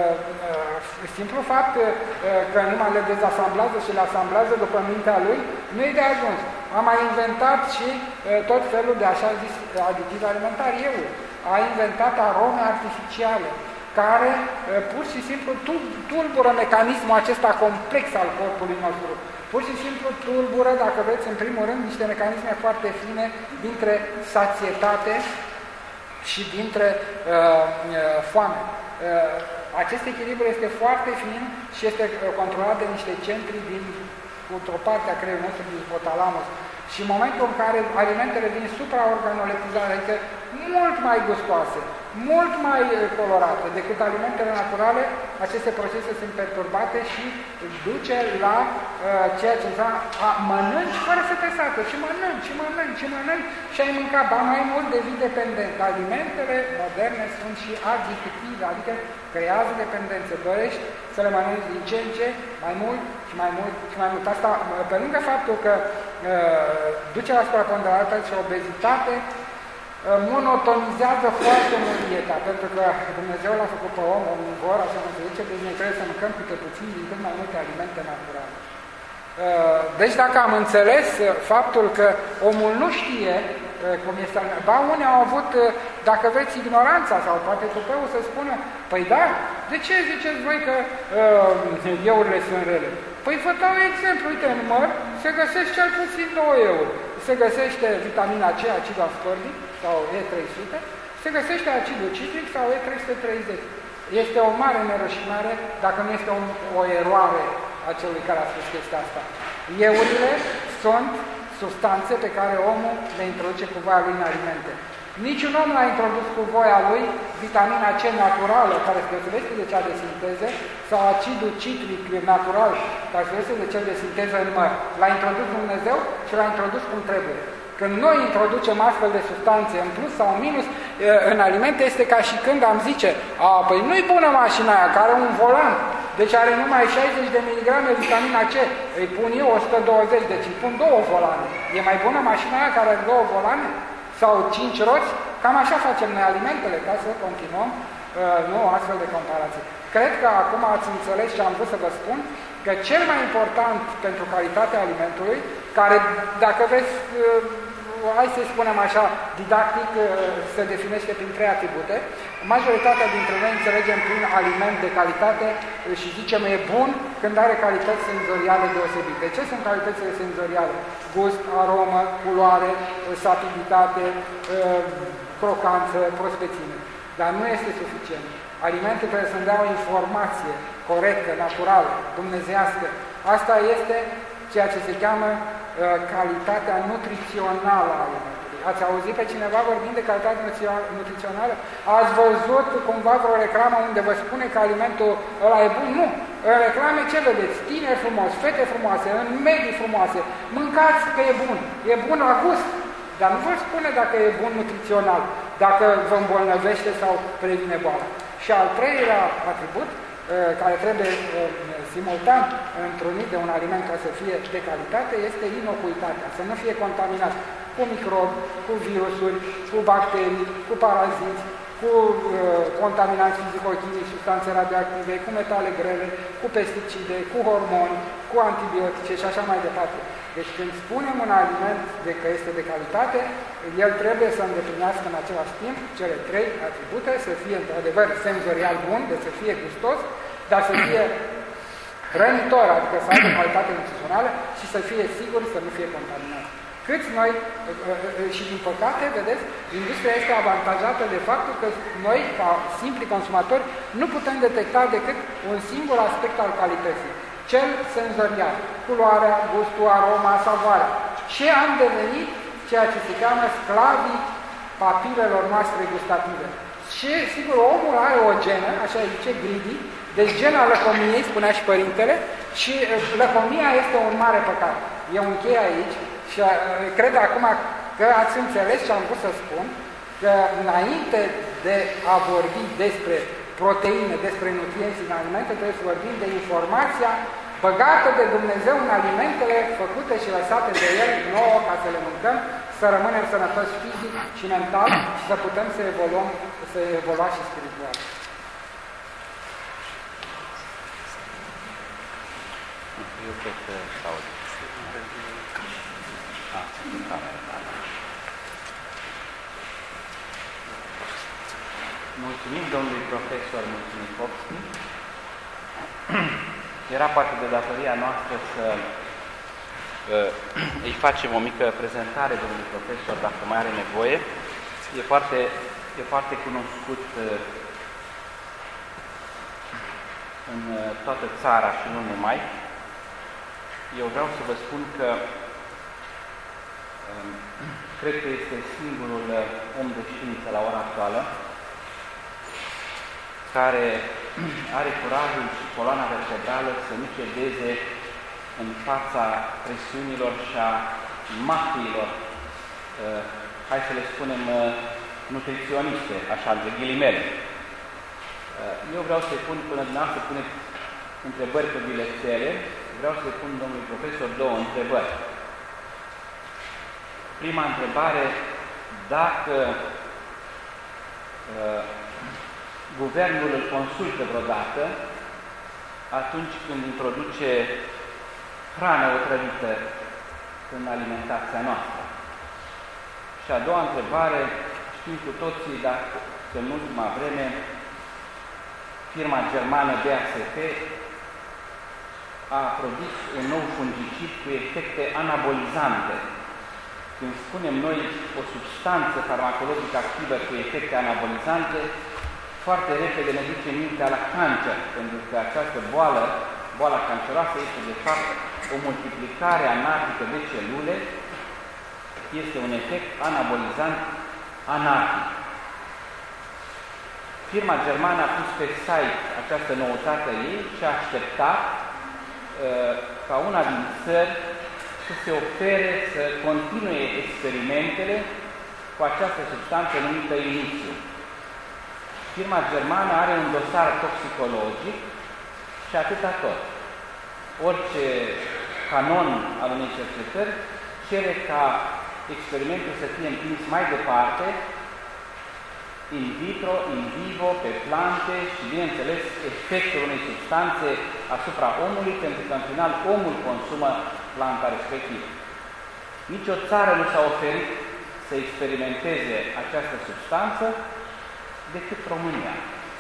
S2: simplu fapt că numai le dezasamblează și le asamblează după mintea lui, nu-i de ajuns. A mai inventat și tot felul de așa zis aditivi alimentari. Eu a inventat arome artificiale care pur și simplu tulbură mecanismul acesta complex al corpului nostru. Pur și simplu tulbură, dacă vreți, în primul rând, niște mecanisme foarte fine dintre sațietate și dintre foame. Acest echilibru este foarte fin și este controlat de niște centri într-o parte a creierului nostru, din hipotalamus. Și în momentul în care alimentele vin supraorganoleptizate, adică mult mai gustoase, mult mai colorate decât alimentele naturale, aceste procese sunt perturbate și duce la ceea ce înseamnă mănânci fără să te sată, și mănânci și ai mâncat, ba mai mult devii dependent. Alimentele moderne sunt și adictive, adică creează dependență. Dorești să le mănânci din ce în ce mai mult și mai mult și mai mult. Asta, pe lângă faptul că duce la supraponderalitate și obezitate, monotonizează foarte mult dieta, pentru că Dumnezeu l-a făcut pe om omnivor, așa cum se zice, deci noi trebuie să mâncăm câte puțin din cât mai multe alimente naturale. Deci dacă am înțeles faptul că omul nu știe cum este, ba unii au avut, dacă vreți, ignoranța sau poate tupeul să spună, păi da, de ce ziceți voi că eurile sunt rele? Păi vă dau exemplu, uite, în măr se găsește cel puțin 2 euri. Se găsește vitamina C, acidul ascorbic sau E300, se găsește acidul citric sau E330. Este o mare nerușinare dacă nu este o eroare a celui care a spus chestia asta. Eurile sunt substanțe pe care omul le introduce cu voia lui în alimente. Niciun om n-a introdus cu voia lui vitamina C naturală, care se deosebește de cea de sinteză, sau acidul citric natural, care se deosebește de cel de sinteză în măr. L-a introdus Dumnezeu și l-a introdus cum trebuie. Când noi introducem astfel de substanțe în plus sau în minus în alimente, este ca și când am zice, păi nu-i bună mașina aia, care are un volan, deci are numai 60 de miligrame vitamina C, îi pun eu 120, deci îi pun 2 volane. E mai bună mașina aia care are 2 volane? Sau 5 roți? Cam așa facem noi alimentele, ca să continuăm nu astfel de comparații. Cred că acum ați înțeles și am vrut să vă spun că cel mai important pentru calitatea alimentului, care, dacă vreți, hai să spunem așa, didactic, se definește prin 3 atribute. Majoritatea dintre noi înțelegem prin aliment de calitate și zicem e bun când are calități senzoriale deosebite. De ce sunt calitățile senzoriale? Gust, aromă, culoare, sapiditate, crocanță, prospețime. Dar nu este suficient. Alimentul trebuie să-mi dea o informație corectă, naturală, dumnezeiască. Asta este ceea ce se cheamă calitatea nutrițională a alimentului. Ați auzit pe cineva vorbind de calitate nutrițională? Ați văzut cumva vreo reclamă unde vă spune că alimentul ăla e bun? Nu! În reclame ce vedeți? Tineri frumoși, fete frumoase, în medii frumoase. Mâncați că e bun! E bun la gust! Dar nu vă spune dacă e bun nutrițional, dacă vă îmbolnăvește sau previne boala. Și al 3-lea atribut, care trebuie simultan întrunit de un aliment ca să fie de calitate, este inocuitatea, să nu fie contaminat cu microbi, cu virusuri, cu bacterii, cu paraziți, cu contaminanți fizico-chimici, substanțe radioactive, cu metale grele, cu pesticide, cu hormoni, cu antibiotice și așa mai departe. Deci când spunem un aliment că este de calitate, el trebuie să îndeplinească în același timp cele 3 atribute, să fie într-adevăr senzorial bun, deci să fie gustos, dar să fie hrănitor, adică să aibă calitate nutrițională și să fie sigur să nu fie contaminat. Câți noi, și din păcate, vedeți, industria este avantajată de faptul că noi, ca simpli consumatori, nu putem detecta decât un singur aspect al calității, cel senzorial, culoarea, gustul, aroma, savoarea. Și am devenit ceea ce se cheamă sclavii papilelor noastre gustative. Și, sigur, omul are o genă, așa zice Gridi, deci gena lăcomiei, spunea și părintele, și lăcomia este un mare păcat. Eu închei aici Și cred acum că ați înțeles ce am vrut să spun, că înainte de a vorbi despre proteine, despre nutrienți în alimente, trebuie să vorbim de informația băgată de Dumnezeu în alimentele făcute și lăsate de El nouă ca să le mâncăm, să rămânem sănătoși fizic și mental și să putem să evoluăm și spiritual.
S3: Eu cred că s-aud. Mulțumim domnului profesor Mulțumikovski. Era parte de datoria noastră să îi facem o mică prezentare domnului profesor, dacă mai are nevoie. E foarte cunoscut în toată țara și nu numai. Eu vreau să vă spun că cred că este singurul om de știință la ora actuală care are curajul și coloana vertebrală să nu cedeze în fața presiunilor și a mafiilor, hai să le spunem, nutriționiste, așa, între ghilimele. Eu vreau să-i pun, până dumneavoastră puneți întrebări pe bilețele, vreau să-i pun domnului profesor două întrebări. Prima întrebare, dacă guvernul îl consultă vreodată atunci când introduce hrană otrăvită în alimentația noastră. Și a doua întrebare, știm cu toții dacă în ultima vreme firma germană BASF a produs un nou fungicid cu efecte anabolizante. Când spunem noi o substanță farmacologică activă cu efecte anabolizante, foarte repede ne duce mintea la cancer, pentru că această boala canceroasă este de fapt o multiplicare anarhică de celule, este un efect anabolizant anarhic. Firma germană a pus pe site această noutate ei și a așteptat ca una din țări să se ofere să continue experimentele cu această substanță numită inițiu. Firma germană are un dosar toxicologic și atâta tot. Orice canon al unei cercetări cere ca experimentul să fie împins mai departe, in vitro, in vivo, pe plante și, bineînțeles, efectul unei substanțe asupra omului, pentru că, în final, omul consumă planta respectivă. Nici o țară nu s-a oferit să experimenteze această substanță decât România.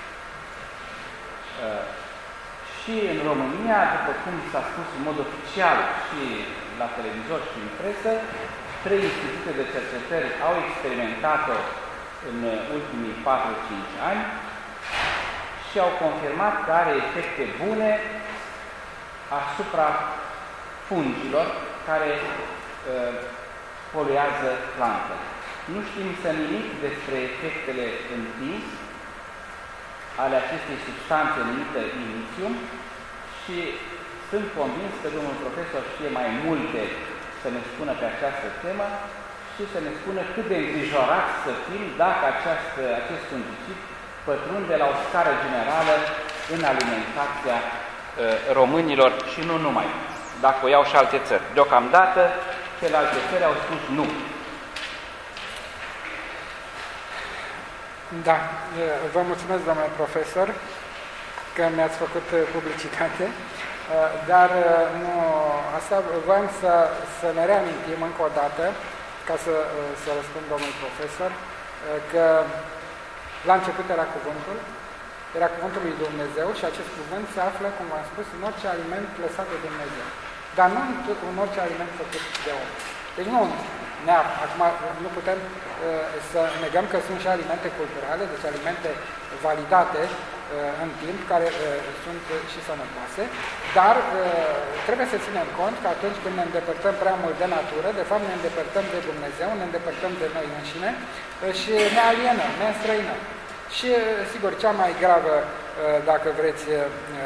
S3: Și în România, după cum s-a spus în mod oficial și la televizor și în presă, 3 institute de cercetări au experimentat-o în ultimii 4-5 ani și au confirmat că are efecte bune asupra fungilor care poluează plantele. Nu știm să nimic despre efectele în timp ale acestei substanțe numite inițium și sunt convins că domnul profesor știe mai multe să ne spună pe această temă și să ne spună cât de îngrijorați să fim dacă acest fungicid pătrunde la o scară generală în alimentația românilor și nu numai, dacă o iau și alte țări. Deocamdată, celelalte țări au spus nu.
S2: Da, vă mulțumesc, domnule profesor, că mi-ați făcut publicitate, dar nu, asta voiam să ne reamintim încă o dată, ca să răspund domnul profesor, că la început era cuvântul lui Dumnezeu și acest cuvânt se află, cum v-am spus, în orice aliment lăsat de Dumnezeu, dar nu în orice aliment făcut de om. Deci nu acum nu putem să negăm că sunt și alimente culturale, deci alimente validate în timp, care sunt și sănătoase, dar trebuie să ținem cont că atunci când ne îndepărtăm prea mult de natură, de fapt ne îndepărtăm de Dumnezeu, ne îndepărtăm de noi înșine și ne alienăm, ne înstrăinăm. Și, sigur, cea mai gravă, dacă vreți,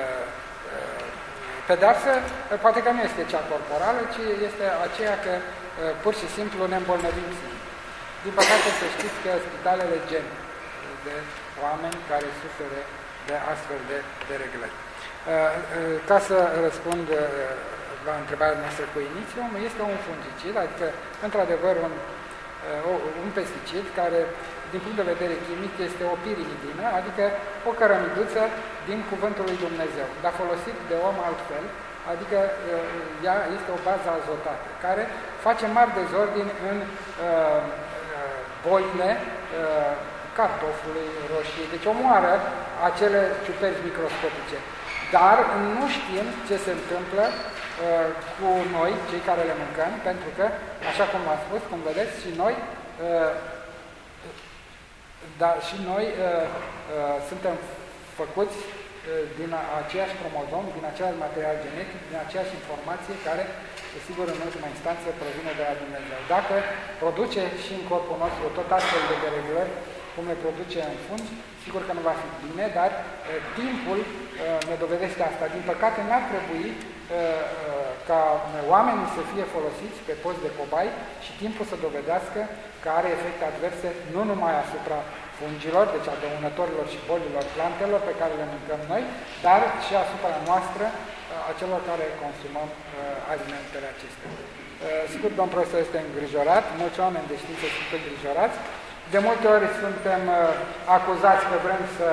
S2: pedeapsă, poate că nu este cea corporală, ci este aceea că pur și simplu ne îmbolnăvim. Din păcate să știți că spitalele gen de oameni care suferă de astfel de reglări. Ca să răspund la întrebarea noastră cu inițium, este un fungicid, adică într-adevăr un pesticid care, din punct de vedere chimic, este o pirimidină, adică o cărămiduță din Cuvântul lui Dumnezeu, dar folosit de om altfel, adică ea este o bază azotată, care face mari dezordini în boile cartofului, roșii, deci omoară acele ciuperci microscopice. Dar nu știm ce se întâmplă cu noi, cei care le mâncăm, pentru că, așa cum v-am spus, cum vedeți, și noi suntem făcuți din aceiași cromozom, din același material genetic, din aceeași informație care, sigur, în ultima instanță provine de la Dumnezeu. Dacă produce și în corpul nostru tot astfel de dereglări, cum le produce în fungi, sigur că nu va fi bine, dar timpul ne dovedește asta. Din păcate, n-ar trebui ca oamenii să fie folosiți pe post de cobai și timpul să dovedească că are efecte adverse nu numai asupra fungilor, deci a dăunătorilor și bolilor plantelor pe care le mâncăm noi, dar și asupra noastră, a celor care consumăm alimentele acestea. Sigur, domnul profesor este îngrijorat, mulți oameni de știință sunt îngrijorați. De multe ori suntem acuzați că vrem să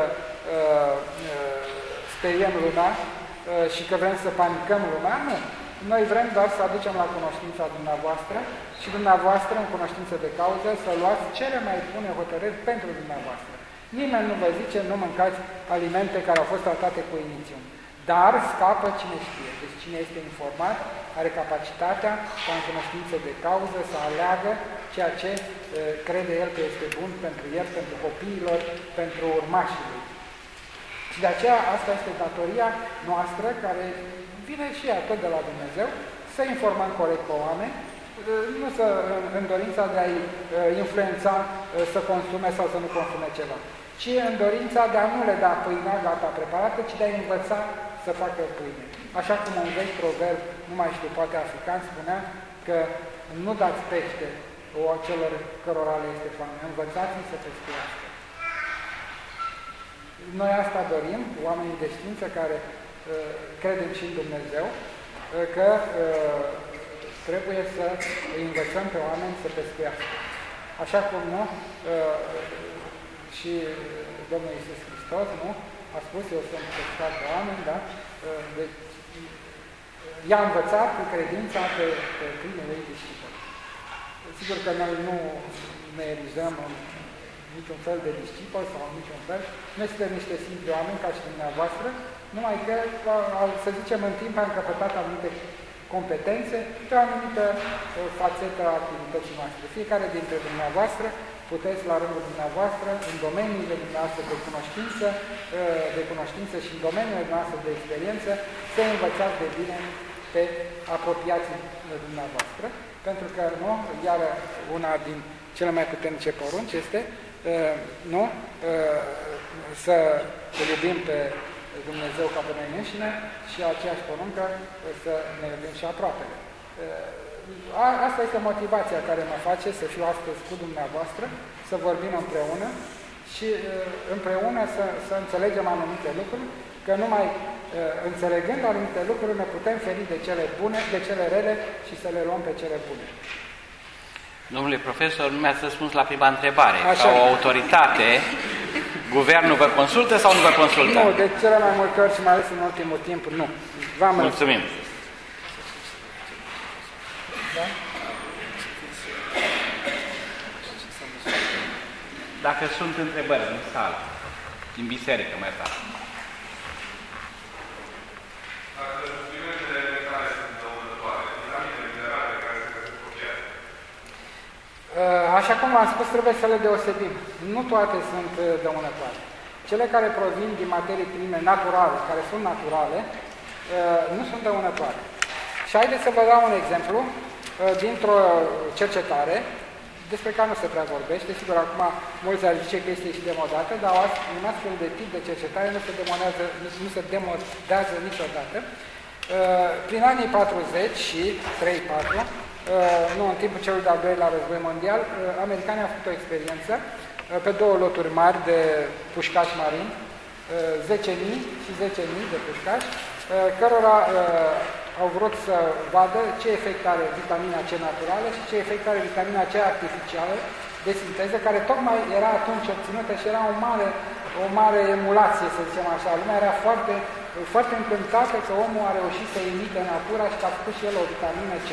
S2: speriem lumea și că vrem să panicăm lumea. Nu. Noi vrem doar să aducem la cunoștința dumneavoastră și dumneavoastră, în cunoștință de cauză, să luați cele mai bune hotărâri pentru dumneavoastră. Nimeni nu vă zice, nu mâncați alimente care au fost tratate cu inițium. Dar scapă cine știe. Deci cine este informat are capacitatea, ca în cunoștință de cauză, să aleagă ceea ce crede el că este bun pentru el, pentru copiilor, pentru urmașii lui. Și de aceea asta este datoria noastră, care vine și ea tot de la Dumnezeu, să informăm corect pe oameni, nu în dorința de a-i influența să consume sau să nu consume ceva, ci în dorința de a nu le da pâinea gata preparată, ci de a învăța să facă pâine. Așa cum un vechi proverb, nu mai știu, poate african, spunea că nu dați pește celor cărora le este foame, învățați-i să pescuiască. Noi asta dorim, oamenii de știință care credem și în Dumnezeu, că trebuie să îi învățăm pe oameni să pescuiască. Așa cum nu, și Domnul Iisus Hristos, nu, a spus, eu sunt pescar de oameni, da? Deci, i-a învățat cu credința pe primele ei discipoli. Sigur că noi nu ne erizăm în niciun fel de discipol sau în niciun fel. Noi suntem niște simpli oameni ca și dumneavoastră, numai că, să zicem, în timp am căpătat anumite competențe pe o anumită fațetă a activității noastre. Fiecare dintre dumneavoastră puteți, la rândul dumneavoastră, în domeniile dumneavoastră de cunoștință și în domeniile noastre de experiență, să învățați de bine pe apropiații dumneavoastră, pentru că, nu, iar una din cele mai puternice porunci este să îl iubim pe Dumnezeu ca pe noi înșine și aceeași poruncă să ne iubim și aproapele. Asta este motivația care mă face să fiu astăzi cu dumneavoastră, să vorbim împreună și împreună să înțelegem anumite lucruri, că numai înțelegând anumite lucruri ne putem feri de cele bune, de cele rele și să le luăm pe cele bune.
S3: Domnule profesor, nu mi-ați răspuns la prima întrebare.
S2: Așa.
S3: Ca o autoritate, guvernul vă consultă sau nu vă consultă?
S2: Nu, de cele mai multe ori și mai ales în ultimul timp, nu.
S3: Mulțumim.
S2: Da?
S3: Dacă sunt întrebări în sală, din biserică mai tare.
S2: Așa cum v-am spus, trebuie să le deosebim. Nu toate sunt dăunătoare. Cele care provin din materii prime naturale, care sunt naturale, nu sunt dăunătoare. Și haideți să vă dau un exemplu dintr-o cercetare despre care nu se prea vorbește. Sigur, acum mulți ar zice că este și demodată, dar un astfel de tip de cercetare nu se demodează niciodată. Prin anii 40 și 3-4, nu în timpul celui de-al doilea război mondial, americanii au făcut o experiență pe 2 loturi mari de pușcași marini, 10.000 și 10.000 de pușcași, cărora au vrut să vadă ce efect are vitamina C naturală și ce efect are vitamina C artificială de sinteză, care tocmai era atunci obținută și era o mare emulație, să zicem așa. Lumea era foarte, foarte încântată că omul a reușit să imite natura și că a făcut și el o vitamină C.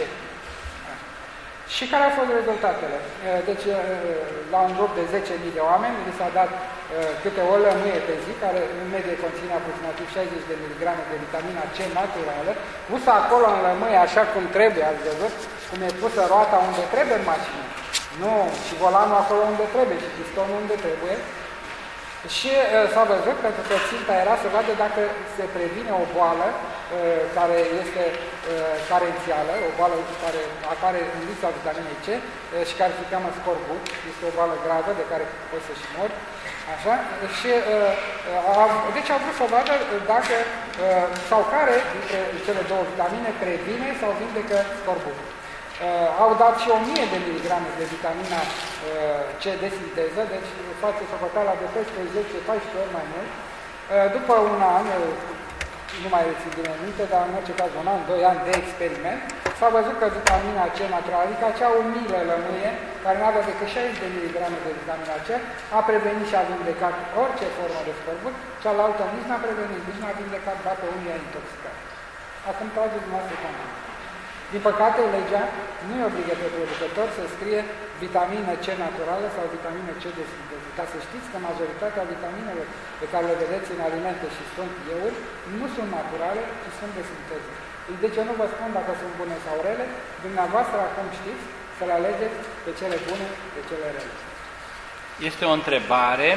S2: Și care au fost rezultatele? Deci, la un grup de 10.000 de oameni, li s-a dat câte o lămâie pe zi, care în medie conține aproximativ 60 de miligrame de vitamina C naturală, pusă acolo în lămâie așa cum trebuie, ați văzut, cum e pusă roata unde trebuie în mașină. Nu, și volanul acolo unde trebuie, și pistonul unde trebuie. Și s-a văzut că ținta era să vadă dacă se previne o boală care este carențială, o boală care apare în lipsa vitaminei C și care se cheamă scorbut, este o boală gravă de care poți să și mori. Așa? Și, deci au vrut să vadă dacă sau care dintre cele 2 vitamine previne sau vindecă scorbut. Au dat și 1000 de miligrame de vitamina C de sinteză, deci face socoteala de peste 10-14 ori mai mult. După un an, nu mai rețin bine minte, dar în orice caz un an, 2 ani de experiment, s-a văzut că vitamina C naturală, adică acea umilă lămâie, care nu avea decât 60 de miligrame de vitamina C, a prevenit și a vindecat orice formă de scorbut, cealaltă nici n-a prevenit, nici n-a vindecat dacă unii a intoxicat. Acum trageți dumneavoastră contul. Din păcate, legea nu îi obligă pe producător să scrie vitamină C naturală sau vitamină C de sinteză. Ca să știți că majoritatea vitaminelor pe care le vedeți în alimente și sunt ieuri, nu sunt naturale, ci sunt de sinteză. Deci eu nu vă spun dacă sunt bune sau rele, dumneavoastră acum știți să le alegeți pe cele bune, pe cele rele.
S3: Este o întrebare.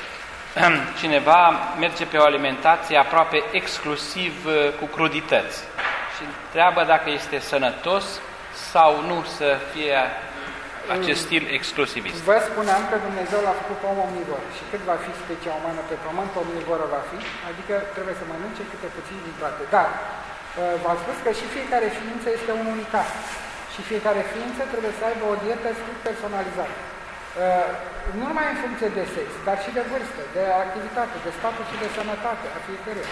S3: Cineva merge pe o alimentație aproape exclusiv cu crudități și întreabă dacă este sănătos sau nu să fie acest stil exclusivist.
S2: Vă spuneam că Dumnezeu l-a făcut om omnivor și cât va fi specia umană pe pământ, omnivoră va fi, adică trebuie să mănânce câte puțin din toate. Dar v-am spus că și fiecare ființă este un unicat și fiecare ființă trebuie să aibă o dietă strict personalizată. Nu numai în funcție de sex, dar și de vârstă, de activitate, de status și de sănătate a fiecăruia.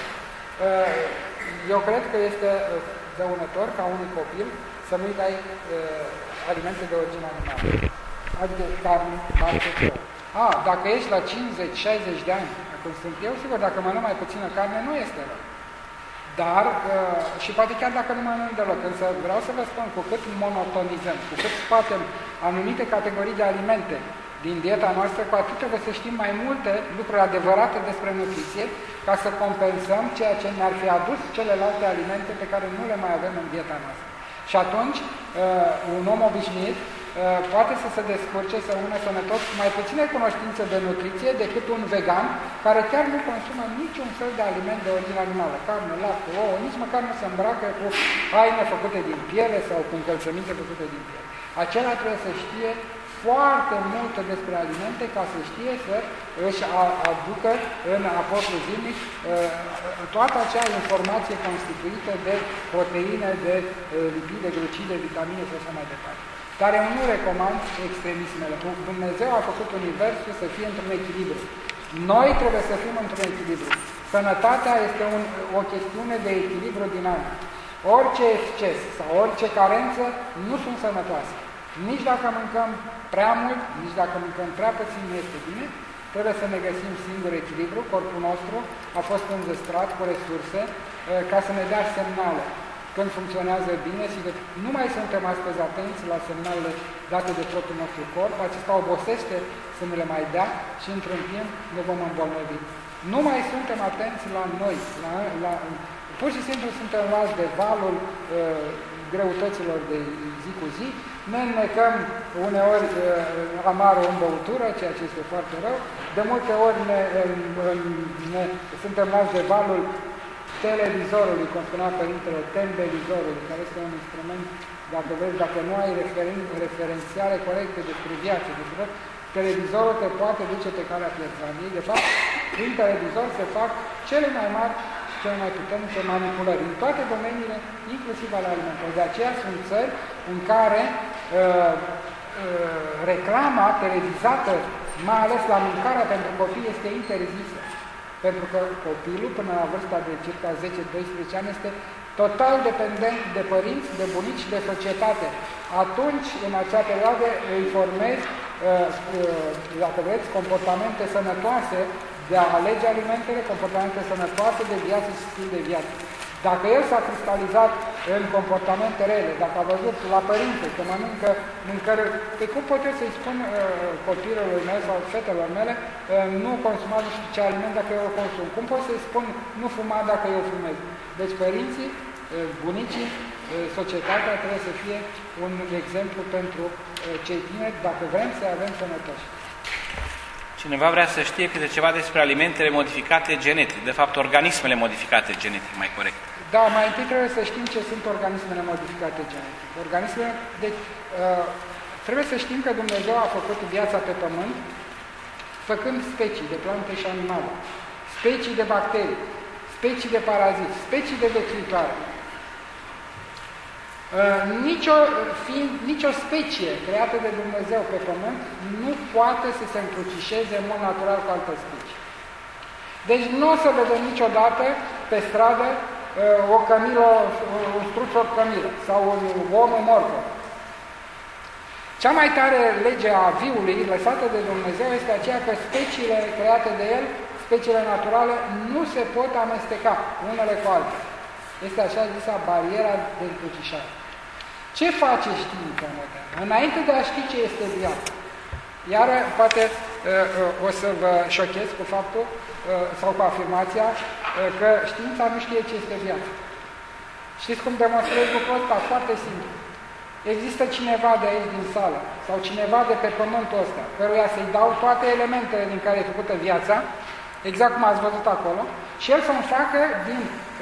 S2: Eu cred că este dăunător ca unui copil să nu-i dai alimente de origine animală, adică carne, marcă, dacă ești la 50-60 de ani, cum sunt eu, sigur, dacă mănânc mai puțină carne, nu este rău. Dar, și poate chiar dacă nu mănânc deloc, însă vreau să vă spun, cu cât monotonizăm, cu cât scoatem anumite categorii de alimente din dieta noastră, cu atât trebuie să știm mai multe lucruri adevărate despre nutriție, ca să compensăm ceea ce ne-ar fi adus celelalte alimente pe care nu le mai avem în dieta noastră. Și atunci, un om obișnuit poate să se descurce, să rămână sănătos, cu mai puține cunoștințe de nutriție decât un vegan, care chiar nu consumă niciun fel de aliment de origine animală, carne, lapte, ouă, nici măcar nu se îmbracă cu haine făcute din piele sau cu încălțăminte făcute din piele. Acela trebuie să știe foarte multe despre alimente ca să știe să își aducă în aportul zilnic toată acea informație constituită de proteine, de lipide, glucide, vitamine și așa mai departe. Dar eu nu recomand extremismele. Dumnezeu a făcut universul să fie într-un echilibru. Noi trebuie să fim într-un echilibru. Sănătatea este o chestiune de echilibru dinamic. Orice exces sau orice carență nu sunt sănătoase. Nici dacă mâncăm prea mult, nici dacă mâncăm prea puțin, nu este bine. Trebuie să ne găsim singur echilibru. Corpul nostru a fost înzestrat cu resurse ca să ne dea semnale când funcționează bine și nu mai suntem astăzi atenți la semnalele date de propriul nostru corp. Acesta obosește să ne le mai dea și într-un timp ne vom îmbolnăvi. Nu mai suntem atenți la noi. Pur și simplu suntem luați de valul greutăților de zi cu zi, ne înnecăm uneori amarul în băutură, ceea ce este foarte rău, de multe ori suntem luați de valul televizorului, cum spunea Părintele, tembelizorului, care este un instrument, dacă vezi, dacă nu ai referențiale corecte despre viață, despre televizorul te poate duce pe calea pierzaniei. De fapt, prin televizor se fac cele mai mari cele mai puternice manipulări, în toate domeniile, inclusiv ale alimentelor. De aceea sunt țări în care reclama televizată, mai ales la mâncarea pentru copii, este interzisă. Pentru că copilul, până la vârsta de circa 10-12 ani, este total dependent de părinți, de bunici, de societate. Atunci, în acea perioadă, îi formezi, dacă vreți, comportamente sănătoase de a alege alimentele, comportamente sănătoase de viață și stil de viață. Dacă el s-a cristalizat în comportamente rele, dacă a văzut la părinte că mănâncă mâncări, pe cum pot eu să-i spun copilului meu sau fetelor mele, nu consuma nu știu ce aliment dacă eu o consum? Cum pot să-i spun nu fuma dacă eu fumez? Deci părinții, bunicii, societatea trebuie să fie un exemplu pentru cei tineri dacă vrem să avem sănătoși.
S3: Cineva vrea să știe câte ceva despre alimentele modificate genetic, de fapt organismele modificate genetic, mai corect.
S2: Da, mai întâi trebuie să știm ce sunt organismele modificate genetic. Deci, trebuie să știm că Dumnezeu a făcut viața pe pământ făcând specii de plante și animale, specii de bacterii, specii de paraziți, specii de viețuitoare. Nicio specie creată de Dumnezeu pe pământ nu poate să se încrucișeze în mod natural cu altă specie. Deci nu o să vedem niciodată pe stradă un struț o cămilă sau un om o morcă. Cea mai tare lege a viului lăsată de Dumnezeu este aceea că speciile create de El, speciile naturale, nu se pot amesteca unele cu altele. Este așa zisa bariera de încrucișare. Ce face știința modernă? Înainte de a ști ce este viața, iar poate o să vă șochez cu faptul sau cu afirmația că știința nu știe ce este viața. Știți cum demonstrez lucrul ăsta? Foarte simplu. Există cineva de aici din sală sau cineva de pe pământul ăsta, căruia să-i dau toate elementele din care e făcută viața, exact cum ați văzut acolo, și el să-mi facă din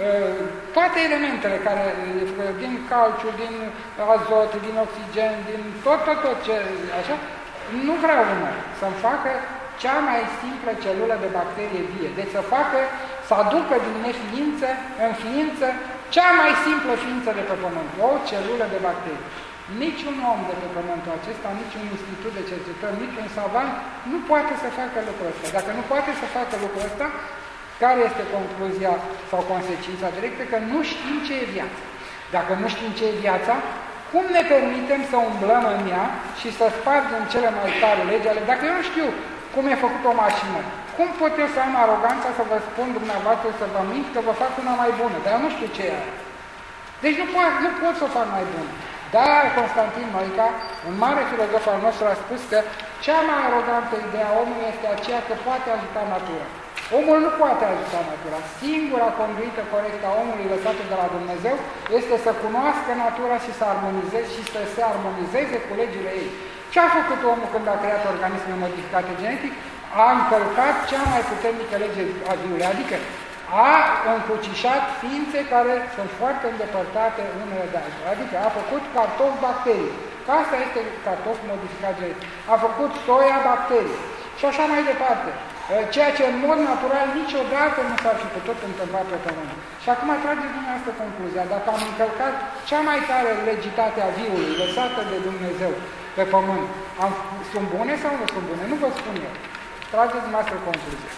S2: toate elementele care, din calciu, din azot, din oxigen, din tot ce, așa, nu vreau numai, să-mi facă cea mai simplă celulă de bacterie vie. Deci să aducă din neființă în ființă cea mai simplă ființă de pe pământ, o celulă de bacterii. Niciun om de pe pământul acesta, niciun institut de cercetări, niciun savant nu poate să facă lucrul ăsta. Dacă nu poate să facă lucrul ăsta, care este concluzia sau consecința directă? Că nu știm ce e viața. Dacă nu știm ce e viața, cum ne permitem să umblăm în ea și să spargem cele mai tare legi ale? Dacă eu nu știu cum e făcut o mașină, cum pot eu să am aroganța să vă spun dumneavoastră, să vă mint că vă fac una mai bună, dar eu nu știu ce e aia. Deci nu pot să o fac mai bună. Dar Constantin Noica, un mare filozof al nostru, a spus că cea mai arogantă idee a omului este aceea că poate ajuta natura. Omul nu poate ajuta natura. Singura conduită corectă a omului lăsată de la Dumnezeu este să cunoască natura și să armonizeze și să se armonizeze cu legile ei. Ce a făcut omul când a creat organisme modificate genetic? A încălcat cea mai puternică lege a viului, adică a încrucișat ființe care sunt foarte îndepărtate unele de altele. Adică a făcut cartofi bacterii. Că asta este cartof modificat genetic. A făcut soia bacterii. Și așa mai departe. Ceea ce în mod natural niciodată nu s-ar fi putut întâmpla pe pământ. Și acum trageți dumneavoastră concluzia. Dacă am încălcat cea mai tare legitate a viului lăsată de Dumnezeu pe pământ, sunt bune sau nu sunt bune? Nu vă spun eu. Trageți dumneavoastră concluzia.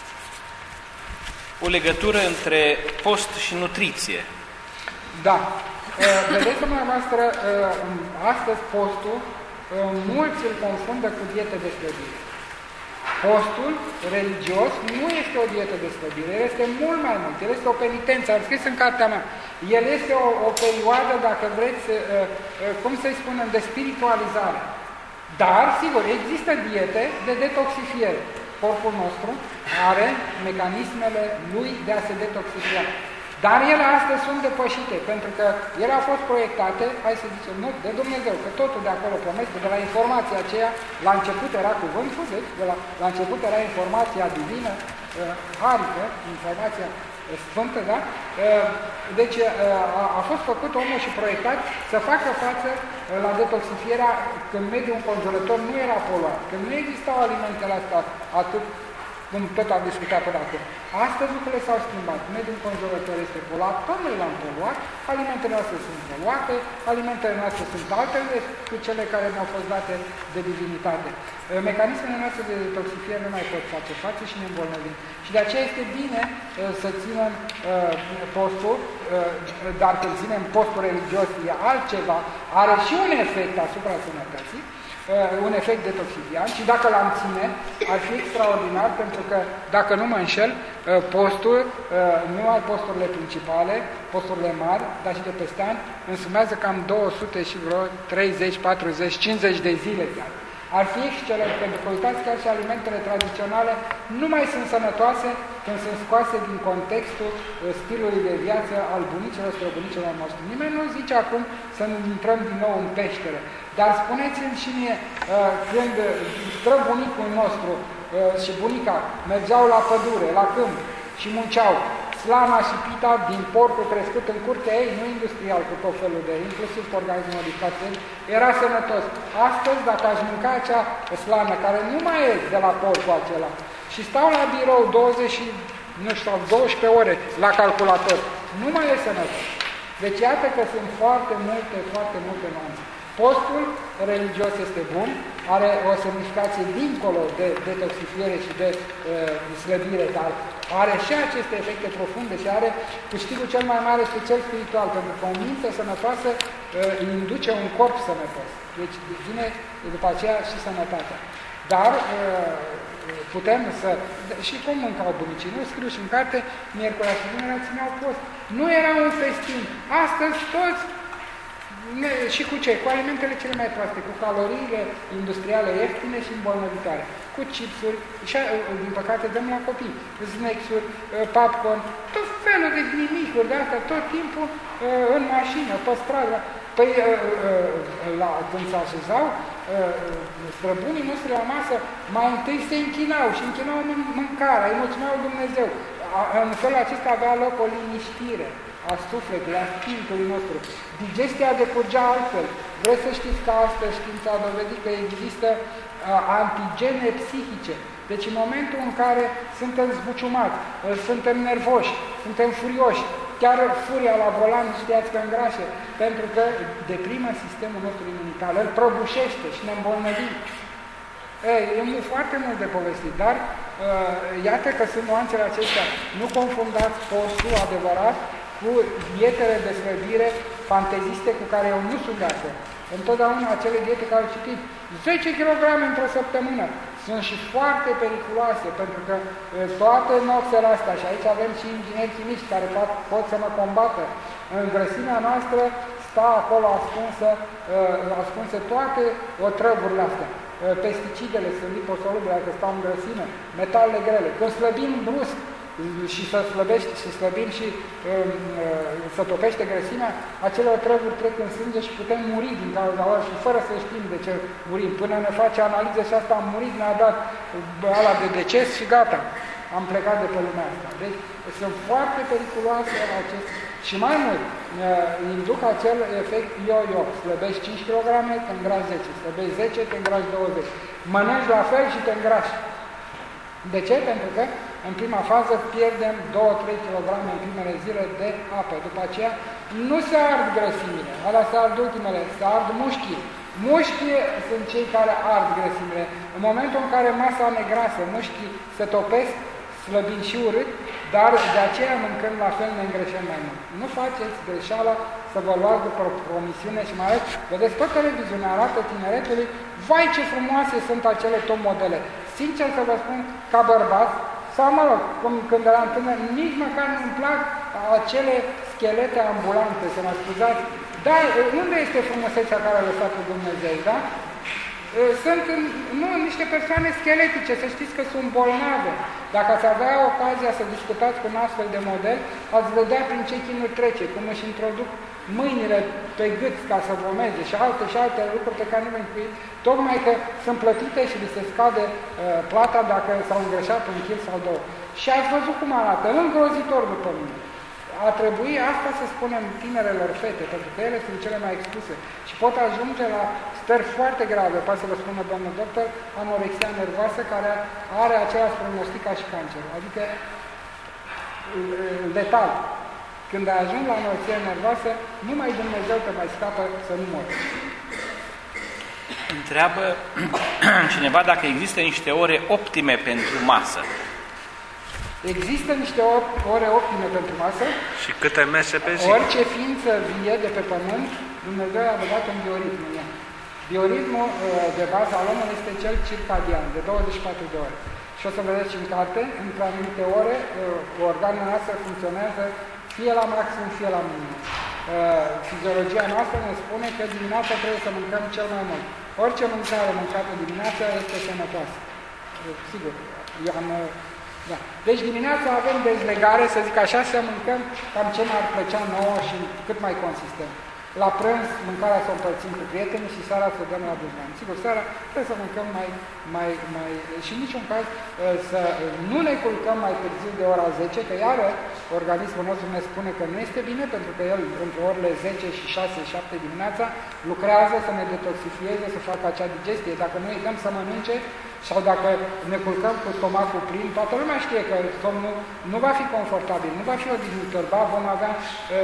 S3: O legătură între post și nutriție.
S2: Da. Vedeți dumneavoastră, astăzi postul, mulți îl confundă cu dietă de slăbire. Postul religios nu este o dietă de slăbire, el este mult mai mult, el este o penitență, am scris în cartea mea. El este o perioadă, dacă vreți, cum să-i spunem, de spiritualizare. Dar, sigur, există diete de detoxifiere. Corpul nostru are mecanismele lui de a se detoxifica. Dar ele astăzi sunt depășite, pentru că ele au fost proiectate, hai să zicem, nu, de Dumnezeu, că totul de acolo promeste, de la informația aceea, la început era cuvântul, deci, la început era informația divină, harică, informația sfântă, da? Deci a fost făcut omul și proiectat să facă față la detoxifierea când mediul înconjurător nu era poluat, când nu existau alimentele astea atât cum tot am discutat până acum. Astăzi lucrurile s-au schimbat. Mediul înconjurător este poluat, tot noi l-am poluat, alimentele noastre sunt poluate, alimentele noastre sunt altele cu cele care ne-au fost date de divinitate. Mecanismele noastre de detoxifiere nu mai pot face față și ne îmbolnăvim. Și de aceea este bine să ținem postul, dar când ținem postul religios e altceva, are și un efect asupra sănătății, un efect detoxifiant și dacă l-am ține, ar fi extraordinar, pentru că, dacă nu mă înșel, postul, numai posturile principale, posturile mari, dar și de peste ani, însumează cam 200 și vreo 30, 40, 50 de zile chiar. Ar fi excelent, pentru că uitați, chiar și alimentele tradiționale nu mai sunt sănătoase când sunt scoase din contextul stilului de viață al bunicilor, străbunicilor noștri. Nimeni nu zice acum să ne intrăm din nou în peșteră, dar spuneți-mi și mie, când străbunicul nostru și bunica mergeau la pădure, la câmp și munceau, slana și pita din porcul crescut în curtea ei, nu industrial, cu tot felul de, inclusiv cu organisme modificate, era sănătos. Astăzi, dacă aș mânca acea slană, care nu mai e de la porcul acela, și stau la birou 12 ore la calculator, nu mai e sănătos. Deci iată că sunt foarte multe nuanțe. Postul religios este bun, are o semnificație dincolo de detoxifiere și de slăbire, dar are și aceste efecte profunde și are câștigul cel mai mare și cel spiritual, pentru că o minte sănătoasă îi induce un corp sănătos. Deci vine după aceea și sănătatea. Dar putem să... Și cum mâncau bunicii? Nu scriu și în carte, miercurea și vinerea țineau post. Nu era un festin. Astăzi toți și cu ce? Cu alimentele cele mai proaste, cu caloriile industriale ieftine și îmbolnăvitoare, cu chipsuri, și din păcate dăm la copii, snacks-uri, popcorn, tot felul de nimicuri de astea, tot timpul în mașină, pe stradă. Păi, când se așezau străbunii noștri la masă, mai întâi se închinau și închinau mâncarea, îi mulțumeau Dumnezeu. În felul acesta avea loc o liniștire a sufletului, a spiritului nostru. Digestia decurgea altfel. Vreți să știți că astăzi știința a dovedit că există antigene psihice. Deci în momentul în care suntem zbuciumați, suntem nervoși, suntem furioși, chiar furia la volan știați că îngrașe, pentru că deprimă sistemul nostru imunitar, îl prăbușește și ne îmbolnăvim. E foarte mult de povestit, dar iată că sunt nuanțele acestea. Nu confundați postul adevărat cu dietele de slăbire fanteziste cu care eu nu sunt de acord. Întotdeauna acele diete care au citit 10 kg într-o săptămână sunt și foarte periculoase, pentru că toate nopțele astea, și aici avem și ingineri chimici care pot să mă combată, în grăsimea noastră sta acolo ascunse toate otrăvurile astea. Pesticidele sunt liposolubile, că stau în grăsime, metalele grele. Când slăbim brusc și slăbim și să topește grăsimea, acele otrăvuri trec în sânge și putem muri din cauza lor și fără să știm de ce murim. Până ne face analiză și asta am murit, ne-a dat ala de deces și gata. Am plecat de pe lumea asta. Deci sunt foarte periculoase acestea. Și mai mult, induc acel efect yo-yo. Slăbești 5 kg, te îngrași 10. Slăbești 10, te îngrași 20. Mănânci la fel și te îngrași. De ce? Pentru că în prima fază pierdem 2-3 kg în primele zile de apă. După aceea nu se ard grăsimile, alea se ard ultimele, se ard mușchii. Mușchii sunt cei care ard grăsimile. În momentul în care masa negrasă, mușchii se topesc, slăbind și urât, dar de aceea mâncând la fel ne îngreșăm mai mult. Nu faceți greșeala să vă luați după promisiune și mai ales, vedeți, tot televiziunea arată tineretului, vai ce frumoase sunt acele top modele. Sincer să vă spun, ca bărbat, sau mă rog, când eram tânăr, nici măcar nu-mi plac acele schelete ambulante, să mă scuzați. Dar unde este frumusețea care a lăsat Dumnezeu, da? Sunt niște persoane scheletice, să știți că sunt bolnave. Dacă ați avea ocazia să discutați cu un astfel de model, ați vedea prin ce chinuri trece, cum își introduc mâinile pe gât ca să vomeze și alte lucruri pe care nu le inclui, tocmai că sunt plătite și li se scade plata dacă s-au îngreșat un kil sau două. Și ați văzut cum arată, îngrozitor după mine. a trebui asta să spunem tinerelor fete, pentru că ele sunt cele mai expuse și pot ajunge la stări foarte grave, poate să vă spună domnul doctor, anorexia nervoasă, care are același prognostic ca și cancerul. Adică, letal. Când ajung la anorexia nervoasă, numai Dumnezeu te mai scapă să nu mori.
S3: Întreabă cineva dacă există niște ore optime pentru masă.
S2: Există niște ore optime pentru masă.
S1: Și câte mese pe zi?
S2: Orice ființă vie de pe pământ, Dumnezeu a băgat un bioritm în ea. Bioritmul de bază al omului este cel circadian, de 24 de ore. Și o să vedeți în carte, între anumite ore, organele noastre funcționează fie la maxim, fie la minim. Fiziologia noastră ne spune că dimineața trebuie să mâncăm cel mai mult. Orice mâncare mâncată dimineața este sănătoasă. Sigur, da. Deci dimineața avem dezlegare, să zic așa, să mâncăm cam ce ne-ar plăcea nouă și cât mai consistent. La prânz, mâncarea să o împărțim cu prietenii și seara să o dăm la dușman. Sigur, seara trebuie să mâncăm și în niciun caz să nu ne culcăm mai târziu de ora 10, că iară organismul nostru ne spune că nu este bine, pentru că el între orele 10 și 6-7 dimineața lucrează să ne detoxifieze, să facă acea digestie. Dacă noi îi dăm să mănânce, sau dacă ne culcăm cu stomacul plin, toată lumea știe că somnul nu va fi confortabil, nu va fi odihnitor, ba vom avea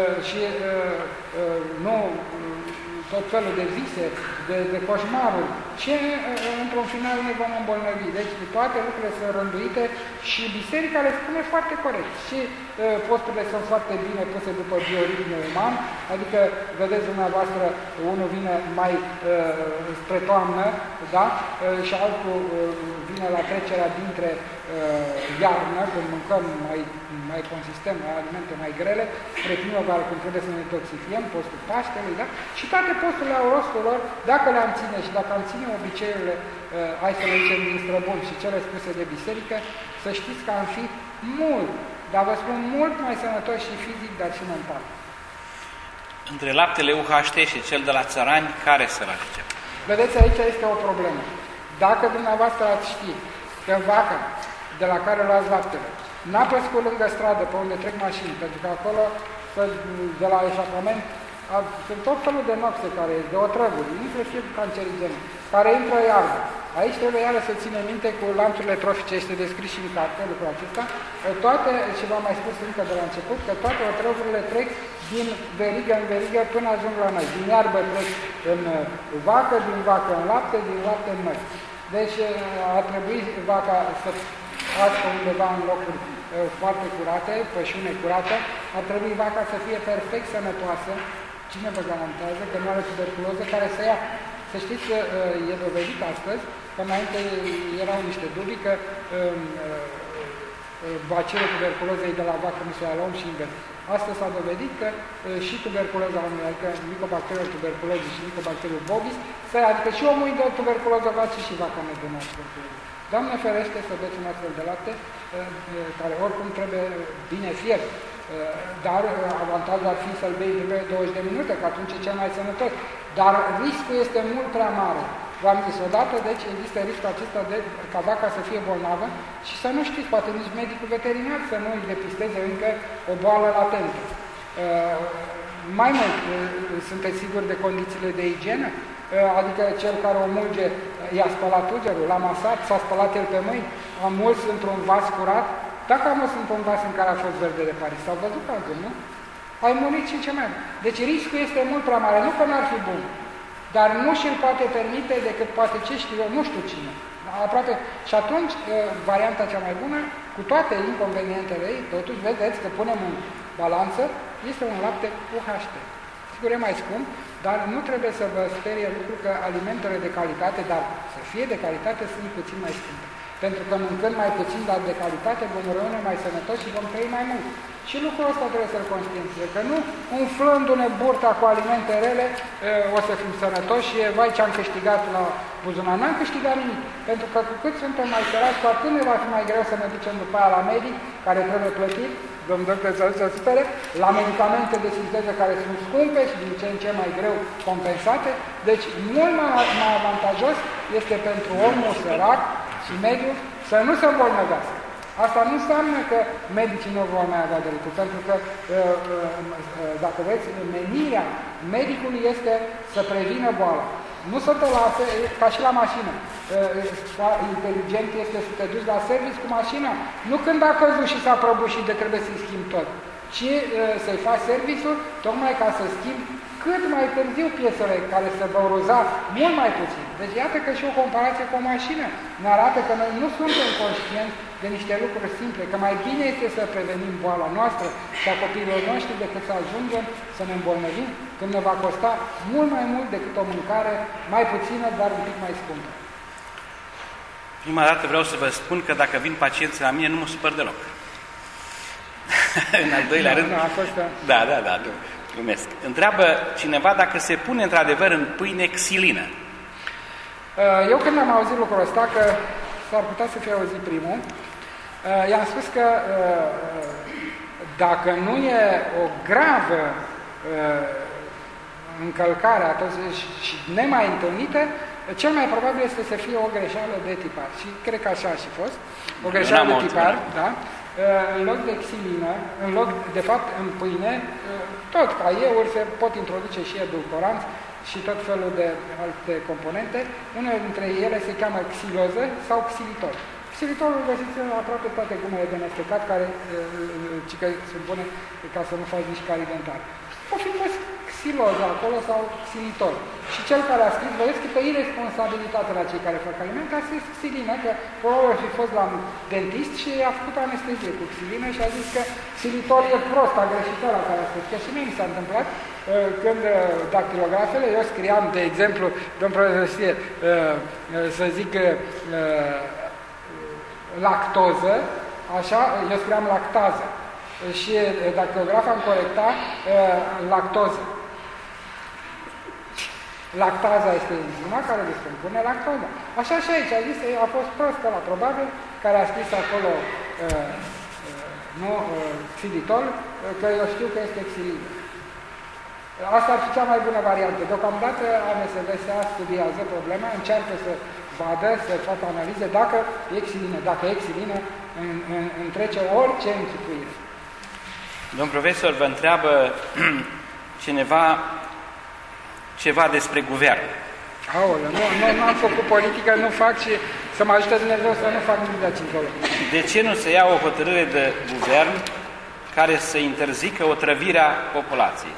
S2: tot felul de vise, de coșmaruri și într-un final ne vom îmbolnăvi. Deci toate lucrurile sunt rânduite și biserica le spune foarte corect. Și posturile sunt foarte bine puse după bioritmul uman, adică, vedeți dumneavoastră, unul vine mai spre toamnă, da? Și altul vine la trecerea dintre iarnă, când mâncăm mai consistent, alimente mai grele, spre primăvară, când trebuie să ne detoxifiem, postul Paștelui, da? Și toate posturile au rostul lor, dacă le-am ține și dacă am ține obiceiurile, hai să le zicem, din străbun și cele spuse de biserică, să știți că am fi mult, dar vă spun mult mai sănătoși și fizic, dar și mental.
S3: Între laptele UHT și cel de la țărani, care să alegem?
S2: Vedeți, aici este o problemă. Dacă dumneavoastră ați ști că vaca de la care luați laptele n-a păscut lângă stradă pe unde trec mașini, pentru că acolo, de la eșapament, sunt tot felul de noxe care de otrăvuri, inclusiv cancerigene, care intră iară. Aici trebuie iară să ținem minte cu lanțurile trofice, este descris și în carte lucrul acesta, toate, și v-am mai spus încă de la început, că toate otrăvurile trec din verigă în verigă până ajung la noi. Din iarbă trec în vacă, din vacă în lapte, din lapte în noi. Deci ar trebui vaca să facă undeva în locuri foarte curate, pășune curată, ar trebui vaca să fie perfect sănătoasă. Cine vă garantează că nu are tuberculoză care să ia? Să știți că e dovedit astăzi, că înainte erau niște dubii că bacilul tuberculozei de la vacă nu se ia la om și invers. Astăzi s-a dovedit că și tuberculoza omului, adică Mycobacterium tuberculosis și Mycobacterium bovis, adică și omul îi dă tuberculoză vaci și vaca ne dă tuberculoză. Doamne ferește să beți un astfel de lapte, care oricum trebuie bine fiert, dar avantajul ar fi să-l bei după 20 de minute, că atunci e cel mai sănătos. Dar riscul este mult prea mare. V-am zis odată, deci există riscul acesta ca vaca să fie bolnavă și să nu știți, poate nici medicul veterinar să nu îi depisteze încă o boală latentă. Mai mult, sunteți siguri de condițiile de igienă? Adică cel care o mulge i-a spălat ugerul, l-a masat, s-a spălat el pe mâini, a muls într-un vas curat. Dacă am muls într-un vas în care a fost verde de Paris, s-au văzut cazul, nu? Ai murit și ce mai. Deci riscul este mult prea mare, nu că n-ar fi bun, dar nu și-l poate permite decât poate ce știu eu, nu știu cine. Aproape. Și atunci, varianta cea mai bună, cu toate inconvenientele ei, totuși vedeți că punem în balanță, este un lapte UHT. Sigur, e mai scump, dar nu trebuie să vă sperie lucrul că alimentele de calitate, dar să fie de calitate, sunt puțin mai scumpe. Pentru că mâncând mai puțin, dar de calitate, vom rămâne mai sănătoși și vom trăi mai mult. Și lucrul ăsta trebuie să-l conștientizăm, că nu umflându-ne burta cu alimente rele, o să fim sănătoși și vai ce am câștigat la buzunar. N-am câștigat nimic, pentru că cu cât suntem mai săraci, cu atât ne va fi mai greu să ne ducem după aia la medic, care trebuie plătit, domnul doctor să nu se supere, la medicamente de sinteză care sunt scumpe și din ce în ce mai greu compensate. Deci mult mai avantajos este pentru omul sărac și mediu să nu se îmbolnăvească. Asta nu înseamnă că medicii nu vor mai avea de lucru, pentru că, dacă vreți, menirea medicului este să prevină boala. Nu să te lase, ca și la mașină. Inteligent este să te duci la serviciu cu mașina, nu când a căzut și s-a prăbușit de trebuie să-i schimbi tot, ci să-i faci serviciul tocmai ca să schimbi cât mai târziu piesele care se vor uza mult mai puțin. Deci iată că și o comparație cu o mașină ne arată că noi nu suntem conștienți de niște lucruri simple, că mai bine este să prevenim boala noastră și a copiilor noștri decât să ajungem să ne îmbolnăvim, când ne va costa mult mai mult decât o mâncare mai puțină, dar un pic mai scumpă.
S3: Prima dată vreau să vă spun că dacă vin pacienți la mine, nu mă supăr deloc. În al doilea rând... Da, glumesc. Întreabă cineva dacă se pune într-adevăr în pâine xilină.
S2: Eu când am auzit lucrul ăsta, că s-ar putea să fie auzit primul, i-am spus că dacă nu e o gravă încălcare și nemai întâlnită, cel mai probabil este să fie o greșeală de tipar. Și cred că așa a și fost. O greșeală de tipar, da? În loc de xilină, de fapt, în pâine, tot ca euri se pot introduce și edulcoranți și tot felul de alte componente. Unele dintre ele se cheamă xiloză sau xilitol. Xilitolul găsiți în aproape toate gumele de mestecat, care sunt bune ca să nu faci mișcare dentară. O fi pus xiloză acolo sau xilitol. Și cel care a scris, vedeți că pe irresponsabilitate la cei care fac alimente, a scris xilină, că probabil ar fi fost la dentist și a făcut anestezie cu xilină și a zis că xilitol e prost, a greșit ăla care a scris. Că și mie mi s-a întâmplat când dactilografele, eu scriam, de exemplu, domn profesor, să zic lactoză, așa, eu scriam lactază. Și dactilografa îmi corecta lactoză. Lactaza este enzima care descompune lactoza. Așa și aici, a zis, a fost prost ăla, probabil, care a scris acolo xilitol, că eu știu că este xilină. Asta ar fi cea mai bună variantă. Deocamdată ANSVSA studiază problema, încearcă să vadă, să facă analize dacă e xilină. Dacă e xilină, întrece orice închipuire.
S3: Domn profesor, vă întreabă cineva ceva despre guvern.
S2: Aoleu, nu am făcut politică, nu fac și să mă ajute Dumnezeu să nu fac nimic de aici încolo.
S3: De ce nu se ia o hotărâre de guvern care să interzică otrăvirea populației?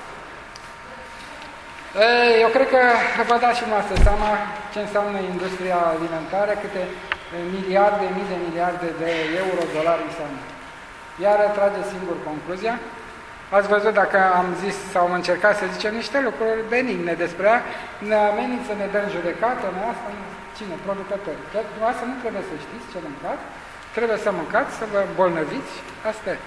S2: Eu cred că vă dați și noastră seama ce înseamnă industria alimentară, câte miliarde, mii de miliarde de euro, dolari înseamnă. Iar trage singur concluzia. Ați văzut, dacă am zis sau am încercat să zicem niște lucruri benigne despre ea, ne amenință, ne dă în judecată, asta cine? Producători. Că dumneavoastră nu trebuie să știți ce mâncați, trebuie să mâncați, să vă bolnăviți, asta e.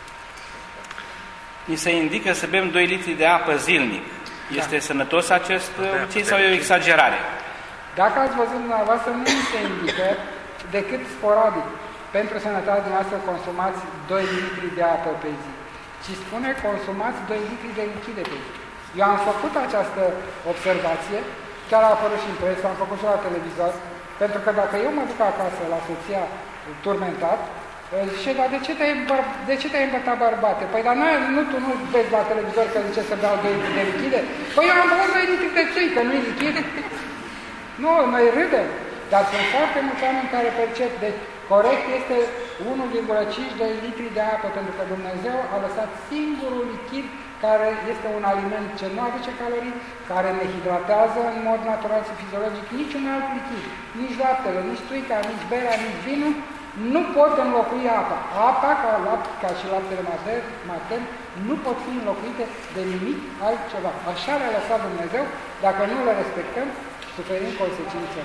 S3: Ni se indică să bem 2 litri de apă zilnic. Este sănătos acest obicei sau e o exagerare?
S2: Dacă ați văzut dumneavoastră, nu se indică decât sporadic. Pentru sănătatea dumneavoastră consumați 2 litri de apă pe zi, ci spune consumați 2 litri de lichide pe zi. Eu am făcut această observație, chiar a apărut și în presă, am făcut și la televizor, pentru că dacă eu mă duc acasă la soția turmentat, zice, dar de ce te-ai îmbătat, bărbate? Păi, dar tu nu vezi la televizor că zice să beau 2 litri de lichide? Păi eu am băut 2 litri de țui, că nu-i lichid. Nu, noi râdem. Dar sunt foarte mulți oameni care percep. Deci, corect este 1,5-2 litri de apă, pentru că Dumnezeu a lăsat singurul lichid care este un aliment ce nu aduce calorii, care ne hidratează în mod natural și fiziologic, niciun alt lichid, nici laptele, nici tuica, nici berea, nici vinul, nu pot înlocui apa. Apa, ca și laptele matern, nu pot fi înlocuite de nimic altceva. Așa le-a lăsat Dumnezeu, dacă nu le respectăm, suferim consecințe.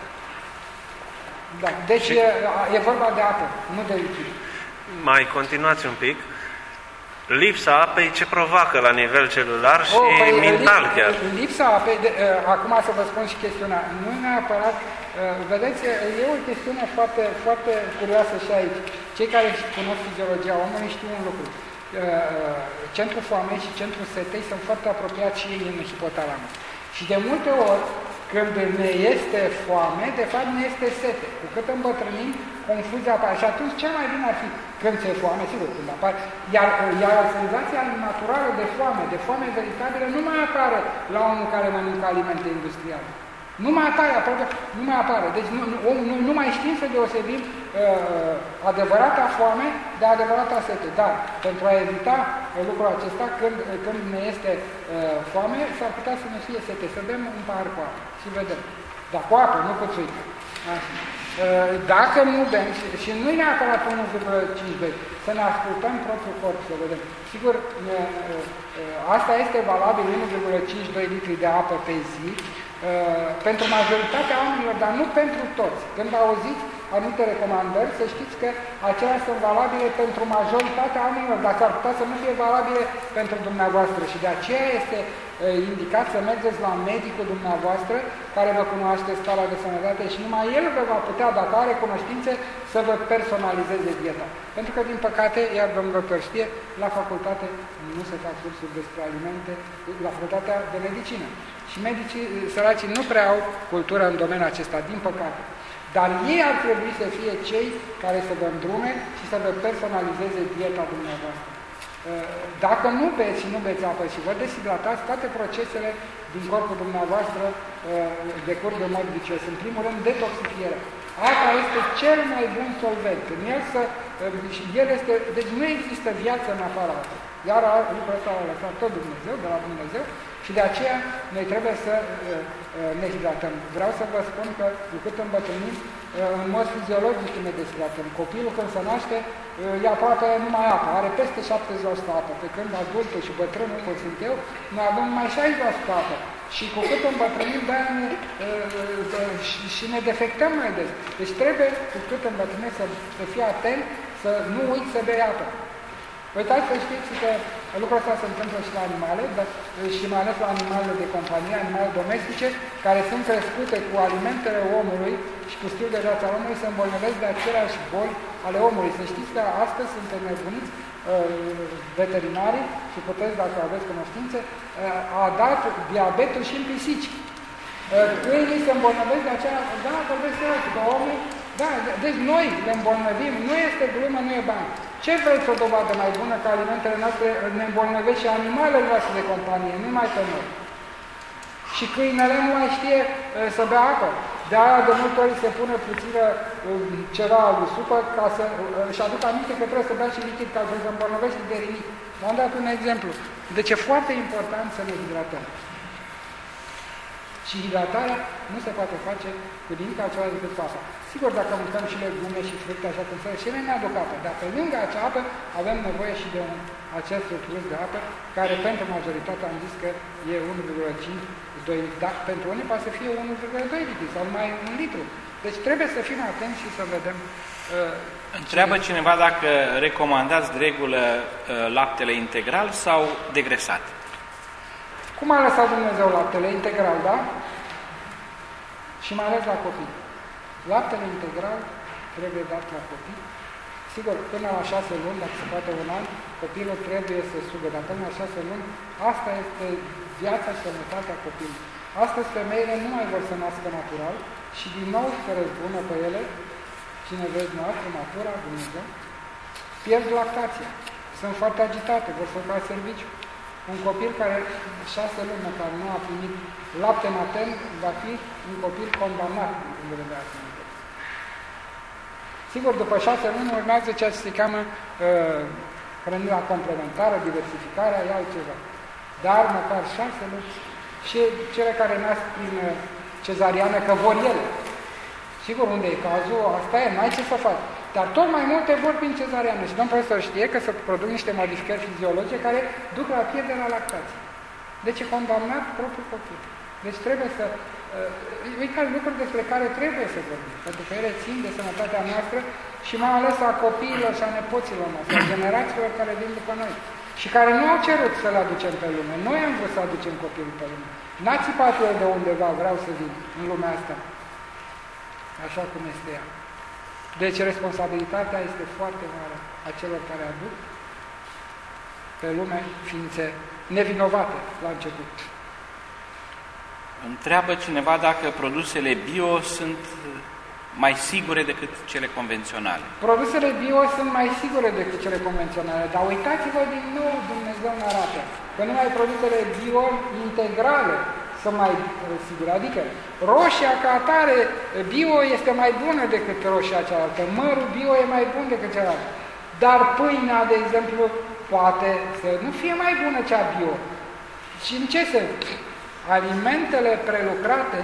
S2: Da. Deci e vorba de apă, nu de lichid.
S1: Mai continuați un pic. Lipsa apei ce provoacă la nivel celular și mental chiar?
S2: Lipsa apei, acum să vă spun și chestiunea, nu neapărat, vedeți, e o chestiune foarte, foarte curioasă și aici. Cei care cunosc fiziologia omului știu un lucru. Centrul foamei și centrul setei sunt foarte apropiați și ei în hipotalamus. Și de multe ori, când ne este foame, de fapt ne este sete. Cu cât îmbătrânim, confuzia apare. Și atunci cel mai bine ar fi când ți-e foame, sigur, când apare. Iar senzația naturală de foame veritabilă, nu mai apare la omul care mănâncă alimente industriale. Nu mai apare, aproape, nu mai apare. Deci nu mai știm să deosebim adevărata foame de adevărata sete. Dar pentru a evita lucrul acesta, când ne este foame, s-ar putea să ne fie sete. Să bem un pahar cu apă și vedem. Dar cu apă, nu cu țuică. Dacă nu bem, și nu e neapărat 1,5 beci, să ne ascultăm propriul corp, să vedem. Sigur, asta este valabil 1,5-2 litri de apă pe zi, pentru majoritatea oamenilor, dar nu pentru toți. Când auziți anumite recomandări, să știți că acelea sunt valabile pentru majoritatea oamenilor, dar s-ar putea să nu fie valabile pentru dumneavoastră. Și de aceea este indicat să mergeți la medicul dumneavoastră, care vă cunoaște starea de sănătate și numai el vă va putea, dacă are cunoștințe, să vă personalizeze dieta. Pentru că, din păcate, iar domnul doctor știe, la facultate nu se fac cursuri despre alimente, la facultatea de medicină. Și medicii săracii nu prea au cultură în domeniul acesta, din păcate. Dar ei ar trebui să fie cei care să vă îndrume și să vă personalizeze dieta dumneavoastră. Dacă nu beți și nu beți apă și vă deshidratați, toate procesele din corpul dumneavoastră decurg în mod vicios. În primul rând, detoxifierea. Apa este cel mai bun solvent. Deci nu există viață în afara apei. Iar lucrul ăsta l-a lăsat tot Dumnezeu, de la Dumnezeu, și de aceea noi trebuie să ne hidratăm. Vreau să vă spun că cu cât îmbătrânim, în mod fiziologic ne deshidratăm. Copilul când se naște, e aproape numai apă, are peste 70% apă, pe când adultul și bătrânul, cum sunt eu, noi avem numai 60% apă. Și cu cât îmbătrânim, și ne defectăm mai des. Deci trebuie, cu cât îmbătrânim, să fii atent, să nu uiți să bei apă. Uitați să știți că lucrul ăsta se întâmplă și la animale, dar și mai ales la animalele de companie, animale domestice, care sunt crescute cu alimentele omului și cu stilul de viață al omului, se îmbolnăvesc de aceleași boli ale omului. Să știți că astăzi suntem nebuniți, veterinarii, și puteți, dacă aveți cunoștințe, a dat diabetul și în pisici. Câinii se îmbolnăvesc de aceea, da, vorbesc serios, că omul, da, deci noi le îmbolnăvim, nu este glumă, nu e bani. Ce vreți o dovadă mai bună că alimentele noastre ne îmbolnăvesc și animalele noastre de companie, nu mai pe noi. Și câinele nu mai știe să bea apă. De-aia de multe ori se pune puțină ceva de supă ca să își aduc aminte că trebuie să bea și lichid ca să se îmbolnăvește de rinic. V-am dat un exemplu. Deci e foarte important să ne hidratăm. Și hidratarea nu se poate face cu nimic altceva decât cu apa. Sigur, dacă mâncăm și legume și fructe așa cum trebuie, și ele ne aduc apă. Dar pe lângă acea apă avem nevoie și de acest plus de apă, care pentru majoritate am zis că e 1,5-2 litri. Dar pentru unii poate să fie 1,2 litri sau numai 1 litru. Deci trebuie să fim atenți și să vedem.
S3: Întreabă cineva dacă recomandați de regulă laptele integral sau degresat.
S2: Cum a lăsat Dumnezeu laptele integral, da? Și mai ales la copii. Laptele integral trebuie dat la copii. Sigur, până la 6 luni, dacă se poate un an, copilul trebuie să sugă, dar până la 6 luni, asta este viața și sănătatea copilului. Astăzi femeile nu mai vor să nască natural și din nou se răzbună pe ele, cine vezi noastră, natura, Dumnezeu, pierd lactația. Sunt foarte agitate, vor să facă serviciu. Un copil care 6 luni care nu a primit lapte matern va fi un copil condamnat în vedere sănătății. Sigur, după 6 luni urmează ceea ce se cheamă hrănirea complementară, diversificarea, e altceva. Dar măcar 6 luni și cele care nasc prin cezariană, că vor ele. Sigur, unde e cazul, asta e, n-ai ce să faci. Dar tot mai multe vor prin cezariană. Și domnul profesor știe că se produc niște modificări fiziologice care duc la pierderea lactației. Deci e condamnat propriul copil. Deci trebuie să... uite lucruri despre care trebuie să vorbim, pentru că ele țin de sănătatea noastră și mai ales a copiilor și a nepoților noastre, a generațiilor care vin după noi și care nu au cerut să le aducem pe lume. Noi am vrut să aducem copilul pe lume. N-a țipat eu de undeva, vreau să vin în lumea asta. Așa cum este ea. Deci responsabilitatea este foarte mare a celor care aduc pe lume ființe nevinovate la început.
S3: Întreabă cineva dacă produsele bio sunt mai sigure decât cele convenționale.
S2: Produsele bio sunt mai sigure decât cele convenționale, dar uitați-vă din nou, Dumnezeu ne arată că numai produsele bio integrale sunt mai sigure. Adică roșia ca atare bio este mai bună decât roșia cealaltă, mărul bio e mai bun decât cealaltă. Dar pâinea, de exemplu, poate să nu fie mai bună cea bio. Și în ce sens? Alimentele prelucrate,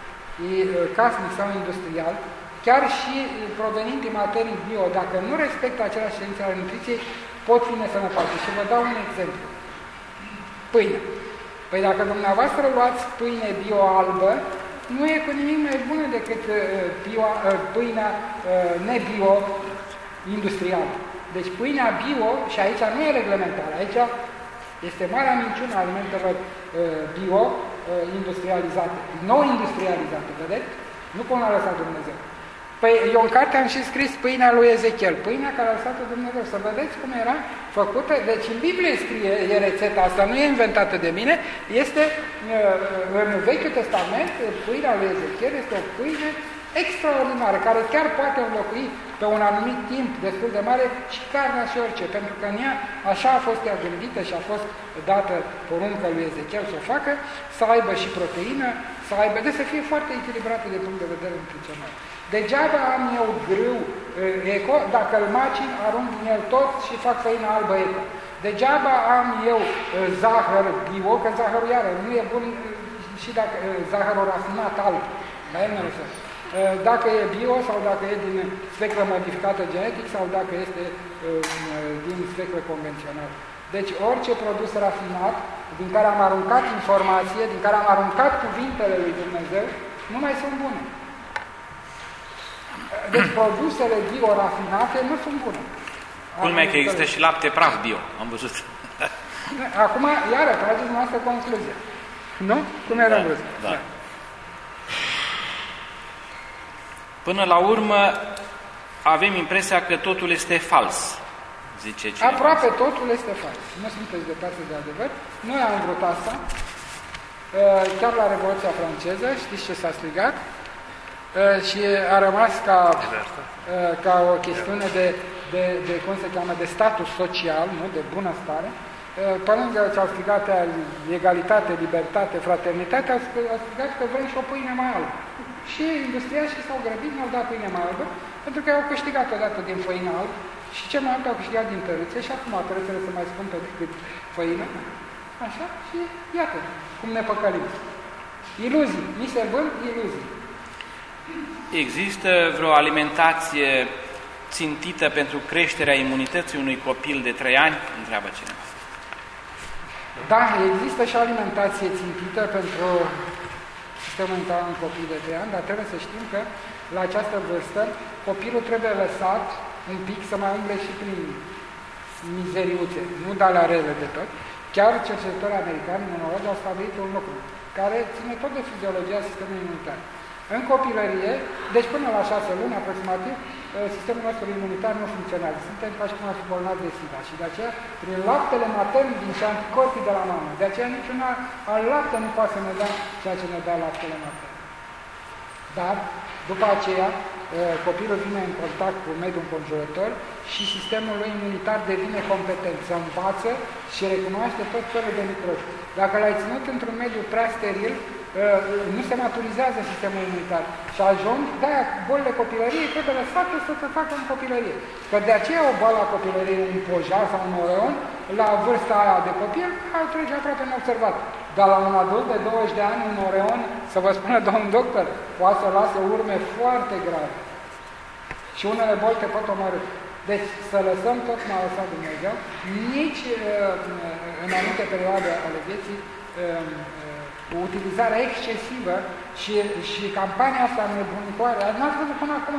S2: casnic sau industrial, chiar și provenind din materii bio, dacă nu respectă aceleași cerințe ale nutriției, pot fi nesănătoase. Și vă dau un exemplu. Pâine. Păi dacă dumneavoastră luați pâine bio albă, nu e cu nimic mai bună decât pâinea nebio industrială. Deci pâinea bio, și aici nu e reglementare, aici este marea minciună a alimentelor bio industrializate, nou industrializate, vedeți? Nu cum l-a lăsat Dumnezeu. Păi eu în carte am și scris pâinea lui Ezechiel, pâinea care a lăsat Dumnezeu. Să vedeți cum era făcută. Deci în Biblie scrie, e rețeta asta, nu e inventată de mine, este în Vechiul Testament, pâinea lui Ezechiel este o pâine extraordinară, care chiar poate înlocui pe un anumit timp destul de mare și carnea și orice, pentru că în ea așa a fost ea gândită și a fost dată poruncă lui Ezechiel să o facă, să aibă și proteină, să aibă, de să fie foarte echilibrată de punct de vedere nutrițional. Degeaba am eu grâu eco, dacă îl macin, arunc din el tot și fac făină albă eco. Degeaba am eu zahăr bio, că zahărul iară nu e bun și dacă zahărul rafinat alb, dar el nu sens. Dacă e bio sau dacă e din spectră modificată genetic sau dacă este din spectră convențională. Deci orice produs rafinat, din care am aruncat informație, din care am aruncat cuvintele lui Dumnezeu, nu mai sunt bune. Deci produsele bio-rafinate nu sunt bune.
S3: Culmea că există și lapte praf bio, am văzut.
S2: Acum, iară, trageți noastră concluzie. Nu? Cum era văzut?
S3: Da. Până la urmă, avem impresia că totul este fals, zice cineva.
S2: Aproape totul este fals. Nu sunteți departe de adevăr. Noi am vrut asta. Chiar la Revoluția franceză, știți ce s-a strigat? Și a rămas ca o chestiune de cum se cheamă, de status social, nu? De bunăstare. Pe lângă ce au strigat egalitate, libertate, fraternitate, au strigat că vrem și o pâine mai albă. Și industriașii s-au grăbit, ne-au dat pâine mai albă, pentru că au câștigat odată din făină albă și cel mai mult au câștigat din tărâțe și acum tărâțele sunt mai scumpe decât făină. Așa? Și iată cum ne păcălim. Iluzii. Mi se vând iluzii.
S3: Există vreo alimentație țintită pentru creșterea imunității unui copil de 3 ani? Întreabă cineva.
S2: Da, există și alimentație țintită pentru sistemul imunitar în copil de 3 ani, dar trebuie să știm că la această vârstă copilul trebuie lăsat un pic să mai umble și prin mizeriuțe, nu de alea rele de tot. Chiar cercetătorii americani, imunologi, au stabilit un lucru care ține tot de fiziologia sistemului imunitar. În copilărie, deci până la 6 luni aproximativ, sistemul nostru imunitar nu funcționează. Suntem ca și cum ar fi bolnavi de SIDA și de aceea, prin laptele matern din și anticorpii de la mamă. De aceea niciun alt lapte nu poate să ne dea ceea ce ne dă laptele matern. Dar, după aceea, copilul vine în contact cu mediul înconjurător și sistemul lui imunitar devine competent, se învață și recunoaște tot felul de microbi. Dacă l-ai ținut într-un mediu prea steril, nu se maturizează sistemul imunitar și ajung, de-aia bolile copilăriei trebuie lăsate să se facă în copilărie. Că de aceea o boală a copilăriei, un pojar sau un oreon, la vârsta aia de copil, trece aproape neobservat. Dar la un adult de 20 de ani, un oreon, să vă spună domnul doctor, poate să lase urme foarte grave. Și unele boli te pot omorî. Deci să lăsăm tot cum a lăsat Dumnezeu, nici în anumite perioade ale vieții, utilizarea excesivă și campania asta nebunitoare. N-ați văzut până acum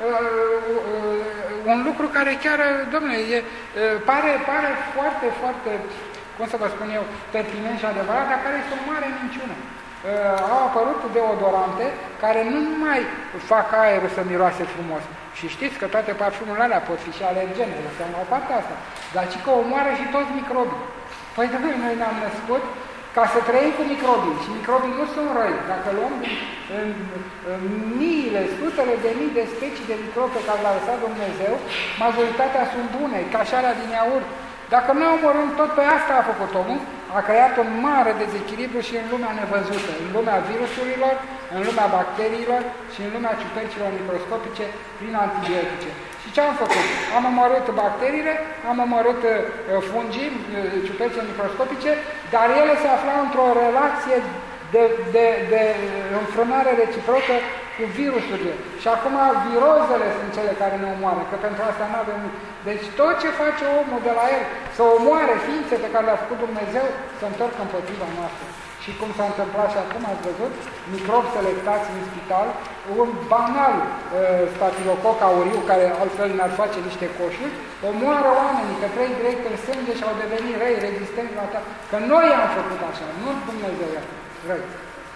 S2: un lucru care chiar, domnule, pare foarte, foarte, cum să vă spun eu, pertinent și adevărat, dar care este o mare minciună. Au apărut deodorante care nu numai fac aerul să miroase frumos. Și știți că toate parfumurile alea pot fi și alergene, lăsăm la o parte asta, dar și că omoară și toți microbii. Păi de noi ne-am născut ca să trăim cu microbii. Și microbii nu sunt răi. Dacă luăm în miile, sutele de mii de specii de microbi pe care le-a lăsat Dumnezeu, majoritatea sunt bune, ca și alea din iaurt. Dacă noi omorâm tot pe asta a făcut omul, a creat un mare dezechilibru și în lumea nevăzută, în lumea virusurilor, în lumea bacteriilor și în lumea ciupercilor microscopice prin antibiotice. Și ce am făcut? Am omorât bacteriile, am omorât fungii, ciupercile microscopice, dar ele se aflau într-o relație de înfrânare reciprocă cu virusurile. Și acum virozele sunt cele care ne omoară, că pentru asta nu avem. Deci tot ce face omul de la el, să omoare ființe pe care le-a făcut Dumnezeu, se întorc împotriva noastră. Și cum s-a întâmplat și acum, ați văzut, microbi selectați în spital, un banal stafilococ auriu, care altfel ne-ar face niște coșuri, omoară oamenii, că trec direct în sânge și au devenit răi, rezistenți la ta. Că noi am făcut așa, nu Dumnezeu i-a făcut răi.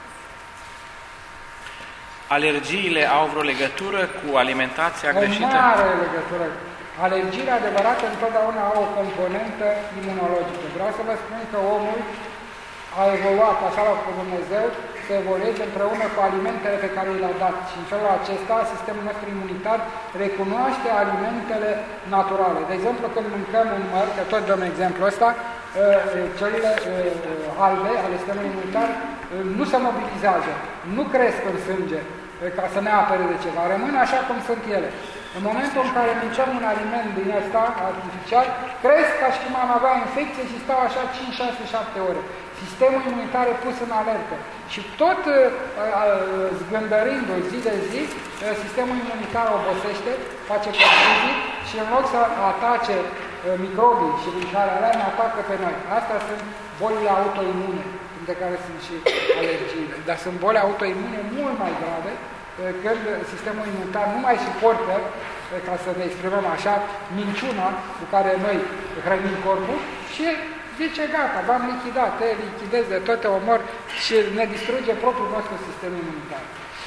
S3: Alergiile au vreo legătură cu alimentația greșită?
S2: O mare legătură. Alergiile adevărate întotdeauna au o componentă imunologică. Vreau să vă spun că omul a evoluat, așa l-a făcut Dumnezeu, să evolueze împreună cu alimentele pe care i le-a dat. Și în felul acesta, sistemul nostru imunitar recunoaște alimentele naturale. De exemplu, când mâncăm un măr, că tot dăm exemplul ăsta, celulele albe ale sistemului imunitar nu se mobilizează, nu cresc în sânge ca să ne apere de ceva, rămân așa cum sunt ele. În momentul în care mâncăm un aliment din ăsta artificial, cresc ca și cum am avea infecție și stau așa 5, 6, 7 ore. Sistemul imunitar e pus în alertă. Și tot zgândărindu-l zi de zi, sistemul imunitar obosește, face confuzii și în loc să atace microbii și mâncarea alea, ne atacă pe noi. Astea sunt bolile autoimune, de care sunt și alergiile. Dar sunt boli autoimune mult mai grave, când sistemul imunitar nu mai suportă, ca să ne exprimăm așa, minciuna cu care noi hrănim corpul și zice, gata, v-am lichidat, te lichidez de tot, te omor și ne distruge propriul nostru sistem imunitar.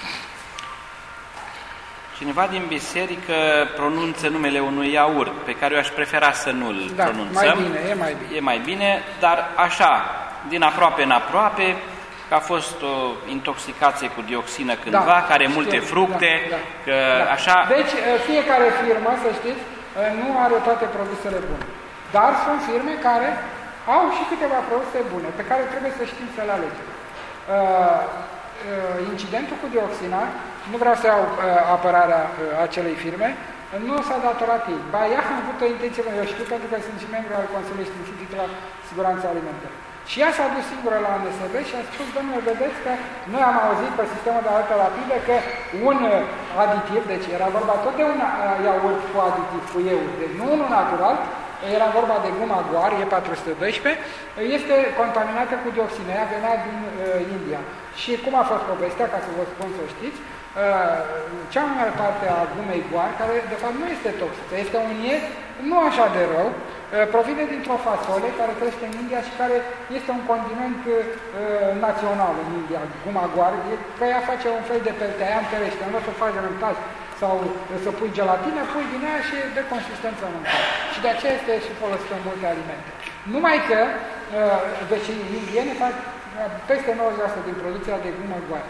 S3: Cineva din biserică pronunță numele unui iaurt, pe care eu aș prefera să nu-l pronunțăm.
S2: Mai bine, e mai bine.
S3: E mai bine, dar așa, din aproape în aproape, că a fost o intoxicație cu dioxină cândva, care multe fructe, că așa...
S2: Deci, fiecare firmă, să știți, nu are toate produsele bune. Dar sunt firme care au și câteva produse bune, pe care trebuie să știm să le alegem. Incidentul cu dioxina, nu vreau să iau apărarea acelei firme, nu s-a datorat ei. Ba, ea a avut o intenție, eu știu pentru că sunt și membru al Consiliului Științific la Siguranța Alimentară. Și ea s-a dus singură la ANSB și a spus, domnule, vedeți că noi am auzit pe sistemul de alertă rapidă că un aditiv, deci era vorba tot de un iaurt cu aditiv, cu eu, deci nu unul natural, era vorba de guma Guar, E412, este contaminată cu dioxină, ea venea din India. Și cum a fost povestea, ca să vă spun să știți, cea mai mare parte a gumei Guar, care de fapt nu este toxică, este un ied nu așa de rău, provine dintr-o fasole care crește în India și care este un condiment național în India, guma Guar, că ea face un fel de pelte, aia întărește, în loc să faci rântaj sau să pui gelatină, pui din aia și de consistență mâncare. Și de aceea este și folosită în multe alimente. Numai că, deci indiene fac peste 90% din producția de gumă Guar.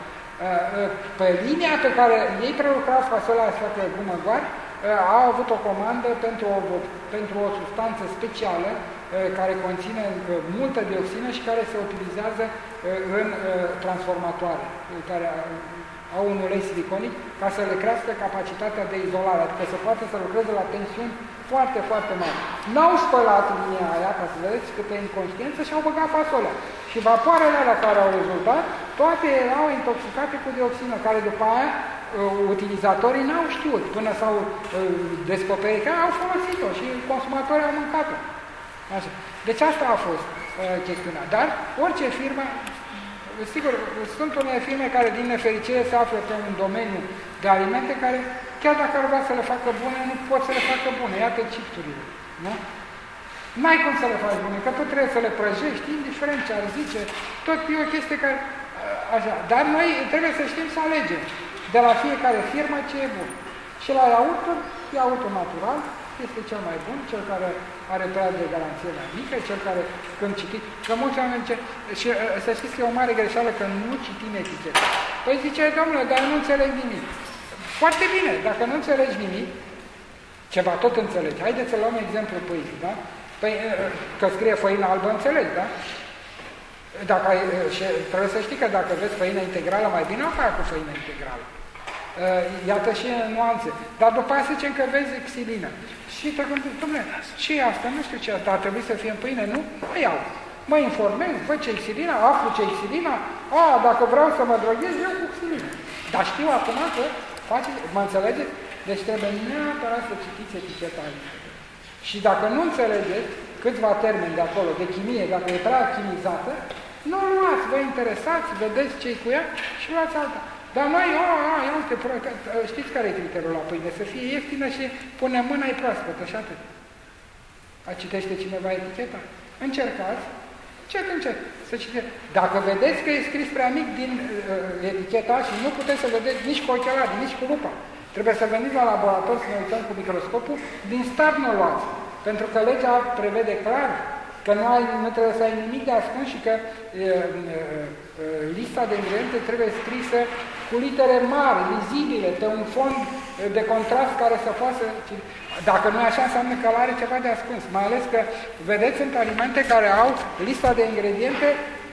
S2: Pe linia pe care ei prelucrau fasolea asta pe gumă Guar, au avut o comandă pentru o substanță specială care conține multă dioxină și care se utilizează în transformatoare, care au un ulei siliconic ca să le crească capacitatea de izolare, adică să poată să lucreze la tensiuni foarte, foarte mari. N-au spălat linia aia, ca să vedeți câtă inconștiență, și au băgat fasolea. Și vapoarele alea care au rezultat, toate erau intoxicate cu dioxină, care după aia utilizatorii n-au știut, până s-au descoperit că au folosit-o și consumatorii au mâncat-o. Așa. Deci asta a fost chestiunea. Dar orice firmă, sigur, sunt unele firme care din nefericire se află pe un domeniu de alimente care, chiar dacă ar vrea să le facă bune, nu pot să le facă bune. Iată chipsurile, nu? N-ai cum să le faci bune, că tu trebuie să le prăjești, indiferent ce ar zice, tot e o chestie care... Așa. Dar noi trebuie să știm să alegem de la fiecare firmă ce e bun. Și la iaurtul natural, este cel mai bun, cel care are perioada de garanție mai mică, cel care, când citiți, că mulți oameni zice, și să știți că e o mare greșeală că nu citim eticheta. Păi zice, domnule, dar nu înțeleg nimic. Foarte bine, dacă nu înțelegi nimic, ceva tot înțelegi. Haideți să luăm exemplu pâinii, da? Păi, că scrie făină albă, înțelegi, da? Dacă ai, și trebuie să știi că dacă vezi făină integrală, mai bine o fac cu făină integrală. Iată și nuanțe. Dar după aceea să zicem că vezi xilină. Și te gândești, dom'le, ce e asta? Nu știu ce e asta, ar trebui să fie în pâine? Nu? Mă iau. Mă informez, văd ce e xilina, aflu ce e xilina, dacă vreau să mă droghez, iau cu xilina. Dar știu acum că faceți, mă înțelegeți? Deci trebuie neapărat să citiți eticheta alimentelor. Și dacă nu înțelegeți câțiva termeni de acolo, de chimie, dacă e prea chimizată, nu o luați, vă interesați, vedeți ce-i cu ea și luați alta. Dar noi, știți care e criteriul la pâine? Să fie ieftină și punem mâna-i proaspătă și atât. Citește cineva eticheta? Încercați, încet, să citeți. Dacă vedeți că e scris prea mic din eticheta și nu puteți să vedeți nici cu ochelari, nici cu lupa. Trebuie să veniți la laborator să ne uităm cu microscopul, din start nu luați. Pentru că legea prevede clar că nu trebuie să ai nimic de ascuns și că lista de ingrediente trebuie scrisă cu litere mari, lizibile, pe un fond de contrast care să poată... Dacă nu e așa, înseamnă că are ceva de ascuns. Mai ales că, vedeți, sunt alimente care au lista de ingrediente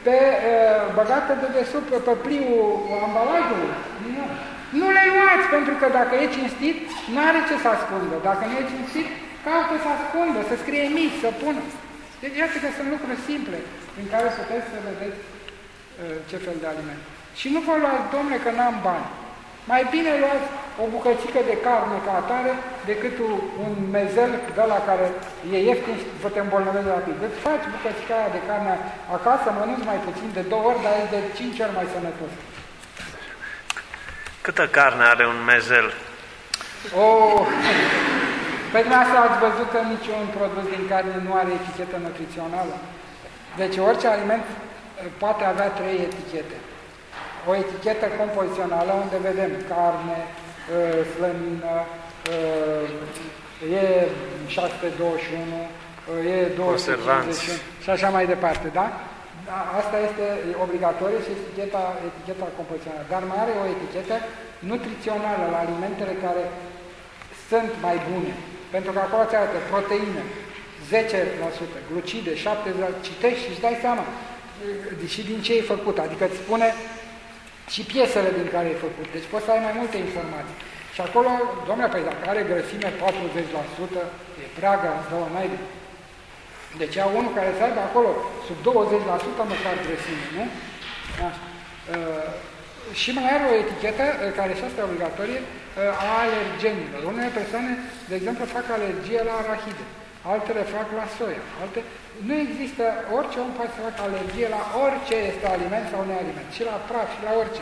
S2: băgată de desubt pe pliul ambalajului. Nu le luați, pentru că dacă e cinstit, nu are ce să ascundă. Dacă nu e cinstit, caută să ascundă, să scrie mic, să pună. Deci iată că sunt lucruri simple în care puteți să vedeți ce fel de aliment. Și nu vă luați, domnule, că n-am bani. Mai bine luați o bucățică de carne ca atare decât un mezel de la care e ieftin și vă te îmbolnăvește rapid. Deci faci bucățica aia de carne acasă, mănânci mai puțin de 2 ori, dar e de 5 ori mai sănătos.
S1: Câtă carne are un mezel?
S2: Pe dumneavoastră ați văzut că niciun produs din carne nu are etichetă nutrițională. Deci orice aliment poate avea 3 etichete. O etichetă compozițională unde vedem carne, slănină, e 621, e 251 și așa mai departe, da? Asta este obligatorie și eticheta compozițională. Dar mai are o etichetă nutrițională la alimentele care sunt mai bune. Pentru că acolo ți arată proteină, 10%, glucide, 70%, citești și îți dai seama și din ce e făcut. Adică îți spune și piesele din care e făcut. Deci poți să ai mai multe informații. Și acolo, domnule, păi dacă are grăsime 40%, e prea gras, naibii. Deci ia unul care să aibă acolo sub 20% măcar grăsime, nu? Așa. Și mai are o etichetă, care și asta e obligatorie, a alergenilor. Unele persoane, de exemplu, fac alergie la arahide, altele fac la soia, nu există, orice om poate să facă alergie la orice este aliment sau nealiment, și la praf, și la orice.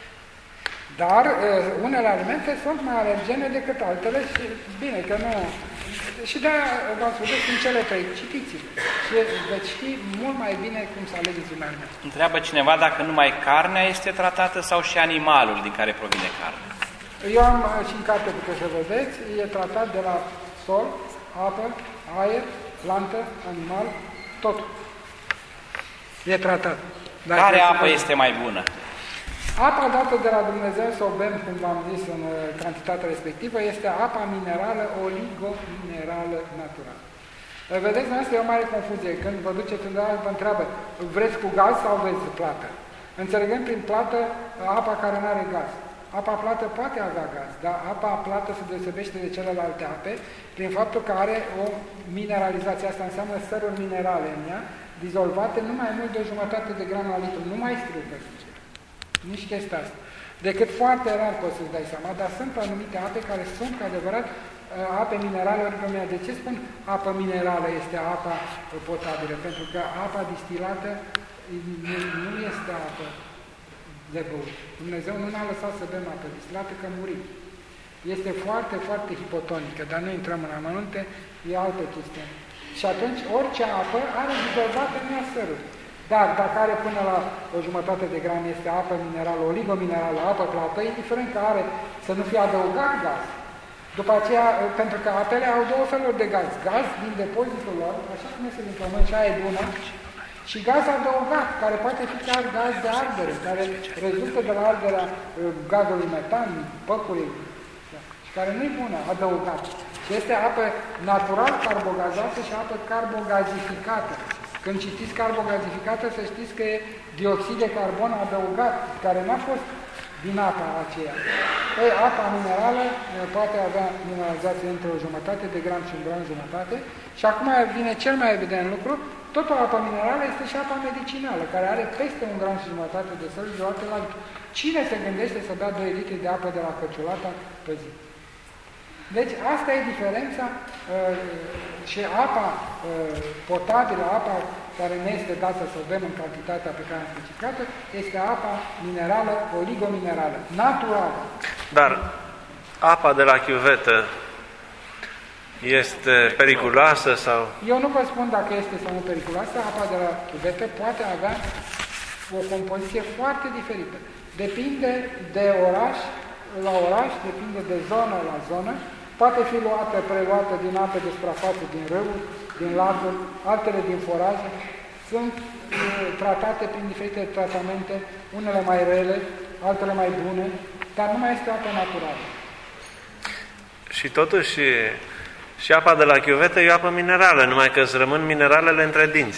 S2: Dar unele alimente sunt mai alergene decât altele și bine că nu... Și de-aia v-am spus, sunt cele 3, citiți-le. Și veți ști mult mai bine cum să alegeți un aliment.
S3: Întreabă cineva dacă numai carnea este tratată sau și animalul din care provine carne.
S2: Eu am și în carte, puteți să vedeți, e tratat de la sol, apă, aer, plantă, animal, tot. E tratat. Dar
S3: care apă este mai bună?
S2: Apa dată de la Dumnezeu să o bem, cum v-am zis, în cantitatea respectivă, este apa minerală, oligominerală naturală. Vedeți, asta e o mare confuzie. Când vă duceți undeva, vă întreabă, vreți cu gaz sau vreți plată? Înțelegem prin plată apa care nu are gaz. Apa plată poate avea gaz, dar apa plată se deosebește de celelalte ape prin faptul că are o mineralizație. Asta înseamnă săruri minerale în ea, dizolvate nu mai mult de 1,5 de gram la litru. Nu mai scriu pe sincer. Nici chestia asta. Decât foarte rar poți să-ți dai seama, dar sunt anumite ape care sunt cu adevărat ape minerale. De ce spun apă minerală este apa potabilă? Pentru că apa distilată nu este apă de băut. Dumnezeu nu ne-a lăsat să bem apă distilată, că murim. Este foarte, foarte hipotonică, dar nu intrăm în amănunte, e altă chestie. Și atunci orice apă are dizolvată în ea săruri. Dar dacă are până la 1,5 de gram este apă minerală, oligominerală, apă plată, indiferent că are să nu fie adăugat gaz, După aceea, pentru că apele au două feluri de gaz. Gaz din depozitul lor, așa cum este din pământ și aia e bună, și gaz adăugat, care poate fi chiar gaz de ardere, care rezultă de la arderea gazului metan, păcului, și care nu e bună, adăugat. Și este apă natural carbogazată și apă carbogazificată. Când citiți carbogazificată, să știți că e dioxid de carbon adăugat, care n-a fost din apa aceea. Ei, apa minerală poate avea mineralizație între o jumătate de gram și un gram jumătate. Și acum vine cel mai evident lucru, tot o apă minerală este și apa medicinală, care are peste un gram și jumătate de săl izolate la litru. Cine se gândește să bea 2 litri de apă de la căciulata pe zi? Deci asta e diferența și apa potabilă, apa care ne este dată să o bem în cantitatea pe care am specificată, este apa minerală, oligominerală, naturală.
S1: Dar apa de la chiuvetă este periculoasă sau?
S2: Eu nu vă spun dacă este sau nu periculoasă. Apa de la chiuvetă poate avea o compoziție foarte diferită. Depinde de oraș la oraș, depinde de zonă la zonă. Poate fi preluată din ape de suprafață, din râuri, din lacuri, altele din foraje. Sunt tratate prin diferite tratamente, unele mai rele, altele mai bune, dar nu mai este apă naturală.
S1: Și totuși, și apa de la chiuvetă e apă minerală, numai că îți rămân mineralele între dinți.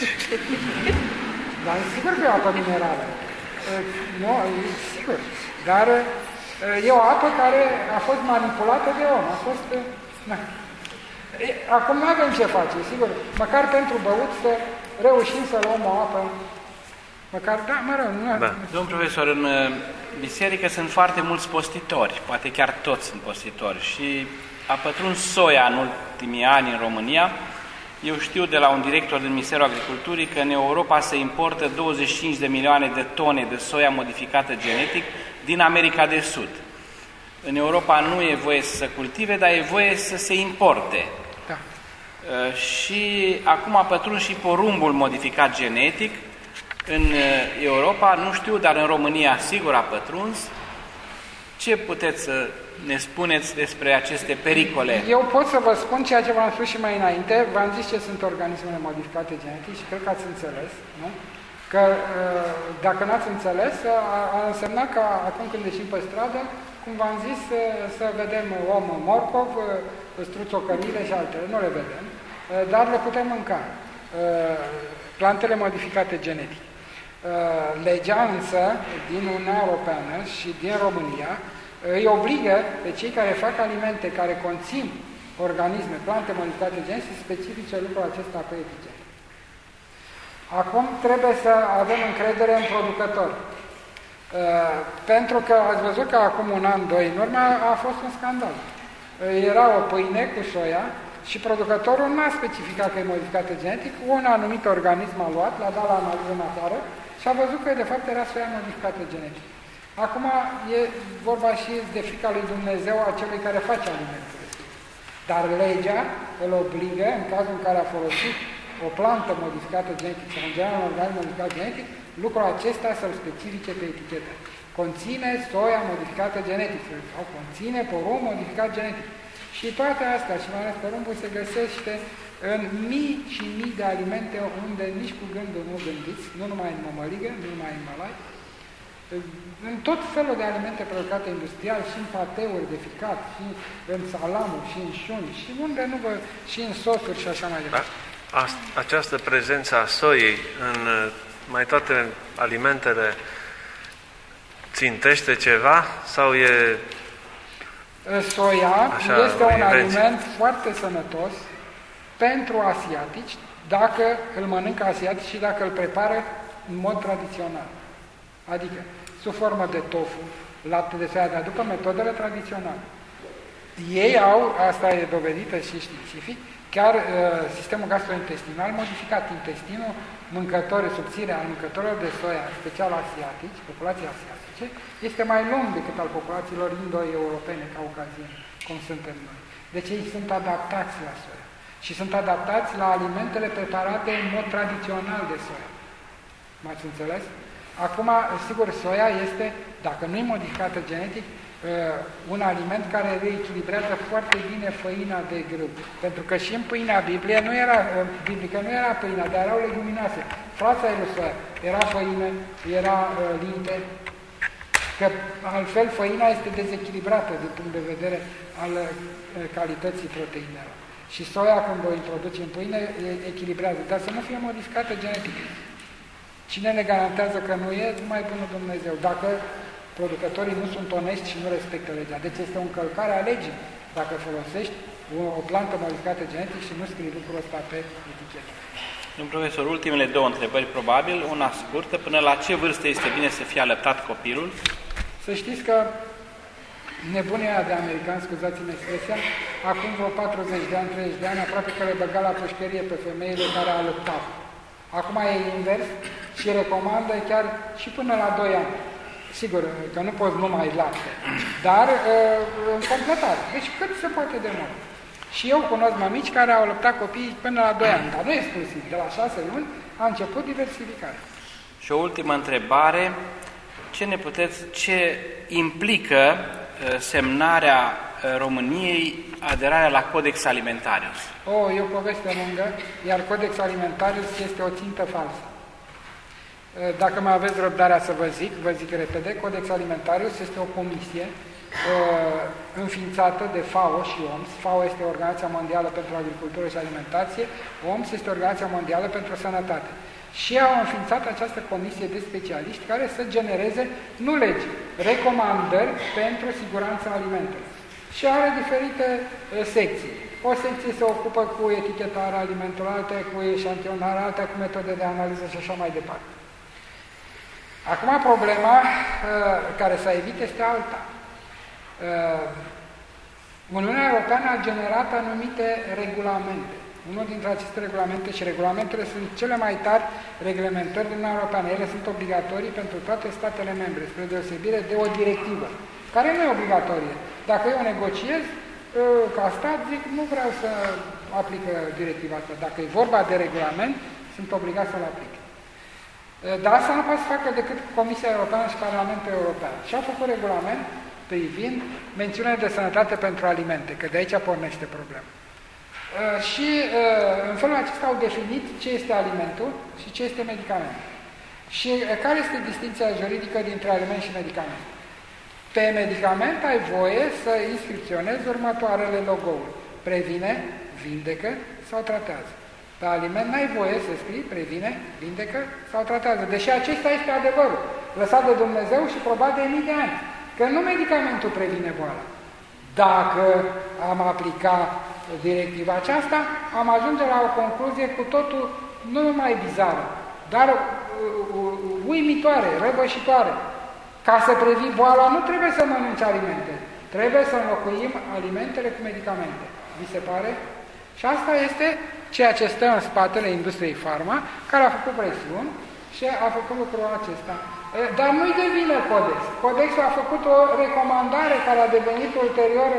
S2: Dar sigur că e apă minerală. Nu, sigur. Dar e o apă care a fost manipulată de om. A fost... Na. Acum nu avem ce face, sigur. Măcar pentru băut să reușim să luăm o apă. Măcar, da, mă rog, nu.
S3: Da. Domnul profesor, în biserică sunt foarte mulți postitori, poate chiar toți sunt postitori și a pătruns soia în ultimii ani în România. Eu știu de la un director din Ministerul Agriculturii că în Europa se importă 25 de milioane de tone de soia modificată genetic din America de Sud. În Europa nu e voie să se cultive, dar e voie să se importe.
S2: Da.
S3: Și acum a pătruns și porumbul modificat genetic în Europa, nu știu, dar în România sigur a pătruns. Ce puteți să ne spuneți despre aceste pericole?
S2: Eu pot să vă spun ceea ce v-am spus și mai înainte. V-am zis ce sunt organismele modificate genetic și cred că ați înțeles, nu? Că dacă n-ați înțeles, a însemnat că acum când ieșim pe stradă, cum v-am zis, să vedem om morcov, struțocănile și altele. Nu le vedem, dar le putem mânca. Plantele modificate genetic. Legea însă din Uniunea Europeană și din România îi obligă pe cei care fac alimente care conțin organisme, plante modificate genetic, să specifice lucrul acesta pe etichetă. Acum trebuie să avem încredere în producători. Pentru că ați văzut că acum un an, doi în urmă a fost un scandal. Era o pâine cu soia și producătorul n-a specificat că e modificată genetic, un anumit organism a luat, l-a dat la analiză în afară și a văzut că de fapt era soia modificată genetic. Acum e vorba și de frica lui Dumnezeu a celui care face alimentele. Dar legea îl obligă, în cazul în care a folosit o plantă modificată genetic sau în general un organism modificat genetic, lucrul acesta să-l specifice pe etichetă. Conține soia modificată genetic sau conține porumb modificat genetic. Și toate astea, și mai ales porumbul, se găsește în mii și mii de alimente unde nici cu gândul nu gândiți, nu numai în mămăligă, nu numai în malai, în tot felul de alimente producate industrial, și în pateuri de ficat, și în salamuri, și în șuni, și unde nu vă, și în sosuri și așa mai departe.
S1: Această prezență a soiei în mai toate alimentele țintește ceva sau e...
S2: Soia
S1: așa,
S2: este un aliment foarte sănătos pentru asiatici, dacă îl mănâncă asiatici și dacă îl prepară în mod tradițional. Adică sub formă de tofu, lapte de soia, dar după metodele tradiționale. Ei au, asta e dovedită și științific, chiar sistemul gastrointestinal modificat. Intestinul mâncători, subțire al mâncătorilor de soia, special asiatici, populații asiatice, este mai lung decât al populațiilor indo-europene, caucaziene, cum suntem noi. Deci ei sunt adaptați la soia. Și sunt adaptați la alimentele preparate în mod tradițional de soia. M-ați înțeles? Acum, sigur, soia este, dacă nu e modificată genetic, un aliment care reechilibrează foarte bine făina de grâu. Pentru că și în pâinea biblică nu era pâinea, dar erau leguminoase. Frața lui soia era făină, era linte, că altfel făina este dezechilibrată din punct de vedere al calității proteinelor. Și soia, când o introduce în pâine, echilibrează, dar să nu fie modificată genetic. Cine ne garantează că nu e? Numai bunul Dumnezeu. Dacă producătorii nu sunt onești și nu respectă legea. Deci este o încălcare a legii dacă folosești o plantă modificată genetic și nu scrii lucrul ăsta pe etichetă.
S3: Domnul profesor, ultimele două întrebări, probabil, una scurtă. Până la ce vârstă este bine să fie alăptat copilul?
S2: Să știți că nebunia de american, scuzați-mi expresia, acum vreo 40 de ani, 30 de ani, aproape că le băga la pușcărie pe femeile care alăptau. Acum e invers și recomandă chiar și până la 2 ani. Sigur că nu poți numai lapte, dar în completare. Deci cât se poate de mult. Și eu cunosc mămici care au alăptat copiii până la 2 ani, dar nu exclusiv. De la 6 luni a început diversificarea.
S3: Și o ultimă întrebare. Ce implică semnarea României aderarea la Codex Alimentarius?
S2: E o poveste lungă, iar Codex Alimentarius este o țintă falsă. Dacă mai aveți răbdarea să vă zic repede, Codex Alimentarius este o comisie înființată de FAO și OMS. FAO este Organizația Mondială pentru Agricultură și Alimentație, OMS este Organizația Mondială pentru Sănătate. Și au înființat această comisie de specialiști care să genereze, nu legi, recomandări pentru siguranța alimentelor. Și are diferite secții. O secție se ocupă cu etichetarea alimentelor, alta cu eșantionarea, alta cu metode de analiză și așa mai departe. Acum problema care s-a evit este alta. Uniunea Europeană a generat anumite regulamente. Unul dintre aceste regulamente, și regulamentele sunt cele mai tari reglementări din Uniunea Europeană. Ele sunt obligatorii pentru toate statele membre, spre deosebire de o directivă, care nu e obligatorie. Dacă eu negociez, ca stat, zic, nu vreau să aplică directiva asta. Dacă e vorba de regulament, sunt obligat să-l aplic. Dar asta nu poate să facă decât Comisia Europeană și Parlamentul European. Și au făcut regulament privind mențiunea de sănătate pentru alimente, că de aici pornește problema. Și în felul acesta au definit ce este alimentul și ce este medicament. Și care este distinția juridică dintre aliment și medicament? Pe medicament ai voie să inscripționezi următoarele logo-uri. Previne, vindecă sau tratează. Pe aliment n-ai voie să scrii previne, vindecă sau tratează. Deși acesta este adevărul, lăsat de Dumnezeu și probat de mii de ani. Că nu medicamentul previne boala. Dacă am aplicat directiva aceasta, am ajunge la o concluzie cu totul nu numai bizară, dar uimitoare, răbășitoare. Ca să previi boala, nu trebuie să mănânci alimente. Trebuie să înlocuim alimentele cu medicamente. Vi se pare? Și asta este ceea ce stă în spatele industriei farma, care a făcut presiuni și a făcut lucrul acesta. Dar nu-i de vină Codex. Codexul a făcut o recomandare care a devenit ulterior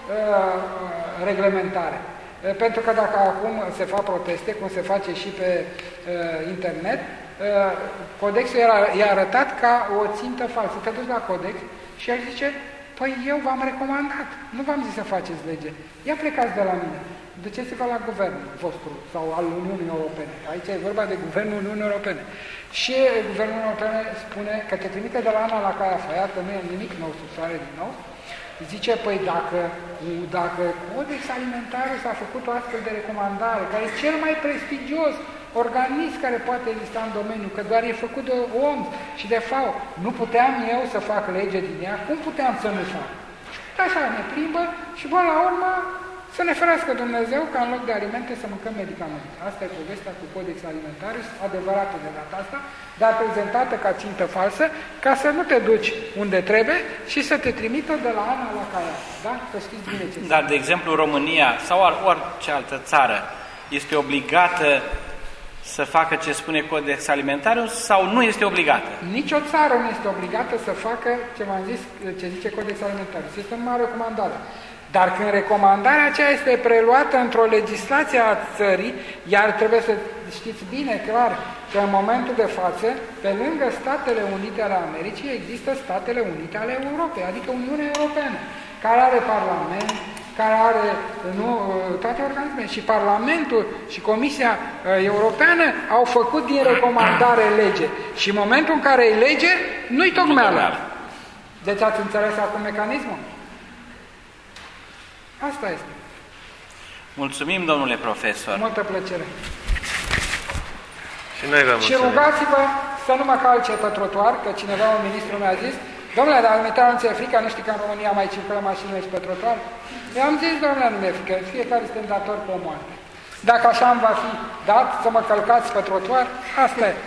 S2: reglementare. Pentru că dacă acum se fac proteste, cum se face și pe internet, Codexul i-a arătat ca o țintă falsă. Te duci la Codex și el zice, păi eu v-am recomandat, nu v-am zis să faceți lege. Ia plecați de la mine, duceți-vă la guvernul vostru sau al Uniunii Europene. Aici e vorba de Guvernul Uniunii Europene. Și Guvernul European spune că te trimite de la Ana la Caiafa, că nu e nimic nou sub soare din nou. Zice, păi dacă Codex Alimentarius s-a făcut o astfel de recomandare, care e cel mai prestigios organism care poate exista în domeniu, că doar e făcut de OMS și de FAO, nu puteam eu să fac lege din ea, cum puteam să nu fac? Și așa ne plimbă și până la urmă să ne ferească Dumnezeu ca în loc de alimente să mâncăm medicamente. Asta e povestea cu Codex Alimentarius, adevărată de data asta, dar prezentată ca țintă falsă, ca să nu te duci unde trebuie și să te trimită de la Ana la Caiafa. Da? Să știți bine ce
S3: Dar, de exemplu, România sau orice altă țară este obligată să facă ce spune Codex Alimentarius sau nu este obligată?
S2: Nici o țară nu este obligată să facă ce v-am zis, ce zice Codex Alimentarius. Este numai o recomandare. Dar când recomandarea aceea este preluată într-o legislație a țării, iar trebuie să știți bine, clar, că în momentul de față, pe lângă Statele Unite ale Americii, există Statele Unite ale Europei, adică Uniunea Europeană, care are Parlament, care are toate organismele. Și Parlamentul și Comisia Europeană au făcut din recomandare lege. Și în momentul în care e lege, nu-i tocmeală. Deci ați înțeles acum mecanismul? Asta este.
S3: Mulțumim, domnule profesor.
S2: Multă plăcere.
S1: Și noi vă mulțumim.
S2: Și rugați-vă să nu mă calce pe trotuar, că cineva, un ministru mi-a zis, domnule, dar nu ți-e frică, nu știi că în România mai circulă mașinile și pe trotuar? I-am zis, domnule, nu mi-e frică, fiecare suntem datori pe o moarte. Dacă așa îmi va fi dat să mă călcați pe trotuar, asta e.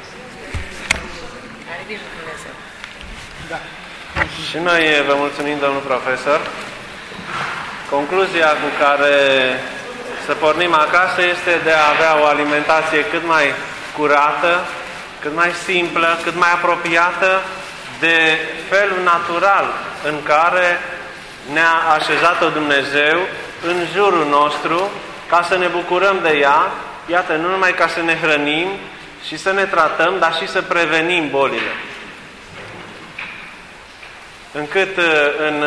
S2: Da.
S1: Și noi vă mulțumim, domnul profesor. Concluzia cu care să pornim acasă este de a avea o alimentație cât mai curată, cât mai simplă, cât mai apropiată de felul natural în care ne-a așezat-o Dumnezeu în jurul nostru, ca să ne bucurăm de ea, iată, nu numai ca să ne hrănim și să ne tratăm, dar și să prevenim bolile. Încât în,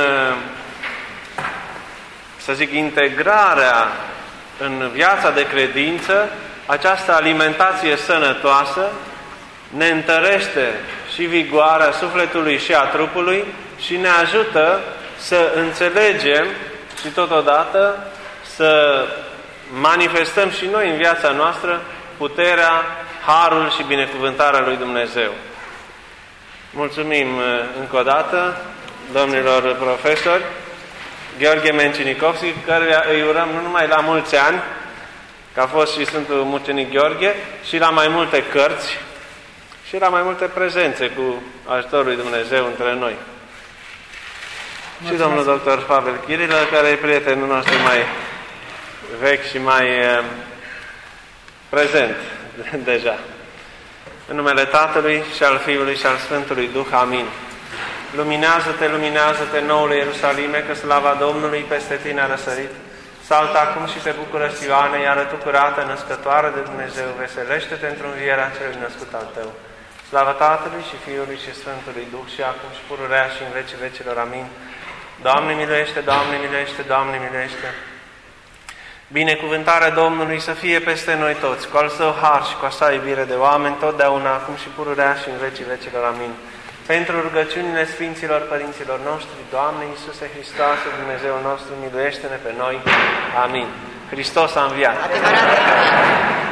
S1: să zic, integrarea în viața de credință, această alimentație sănătoasă ne întărește și vigoarea sufletului și a trupului și ne ajută să înțelegem și totodată să manifestăm și noi în viața noastră puterea, harul și binecuvântarea lui Dumnezeu. Mulțumim încă o dată domnilor profesori, Gheorghe Mencinikovski, căruia îi urăm nu numai la mulți ani, că a fost și Sfântul Mucenic Gheorghe, și la mai multe cărți și la mai multe prezențe cu ajutorul lui Dumnezeu între noi. Mulțumesc. Și domnul doctor Pavel Chirilă, care e prietenul nostru mai vechi și mai prezent deja. În numele Tatălui și al Fiului și al Sfântului Duh. Amin. Luminează-te, luminează-te, noul Ierusalime, că slava Domnului peste tine a răsărit. Saltă acum și te bucură, Sioane, iară tu curată, născătoare de Dumnezeu, veselește-te într-un învierea celui născut al tău. Slavă Tatălui și Fiului și Sfântului Duh, și acum și pururea și în vecii vecilor. Amin. Doamne miluiește, Doamne miluiește, Doamne miluiește. Binecuvântarea Domnului să fie peste noi toți, cu al său har și cu a sa iubire de oameni, totdeauna, acum și pururea și în vecii vecilor. Amin. Pentru rugăciunile Sfinților Părinților noștri, Doamne Iisuse Hristoase, Dumnezeul nostru, miluiește-ne pe noi. Amin. Hristos a înviat.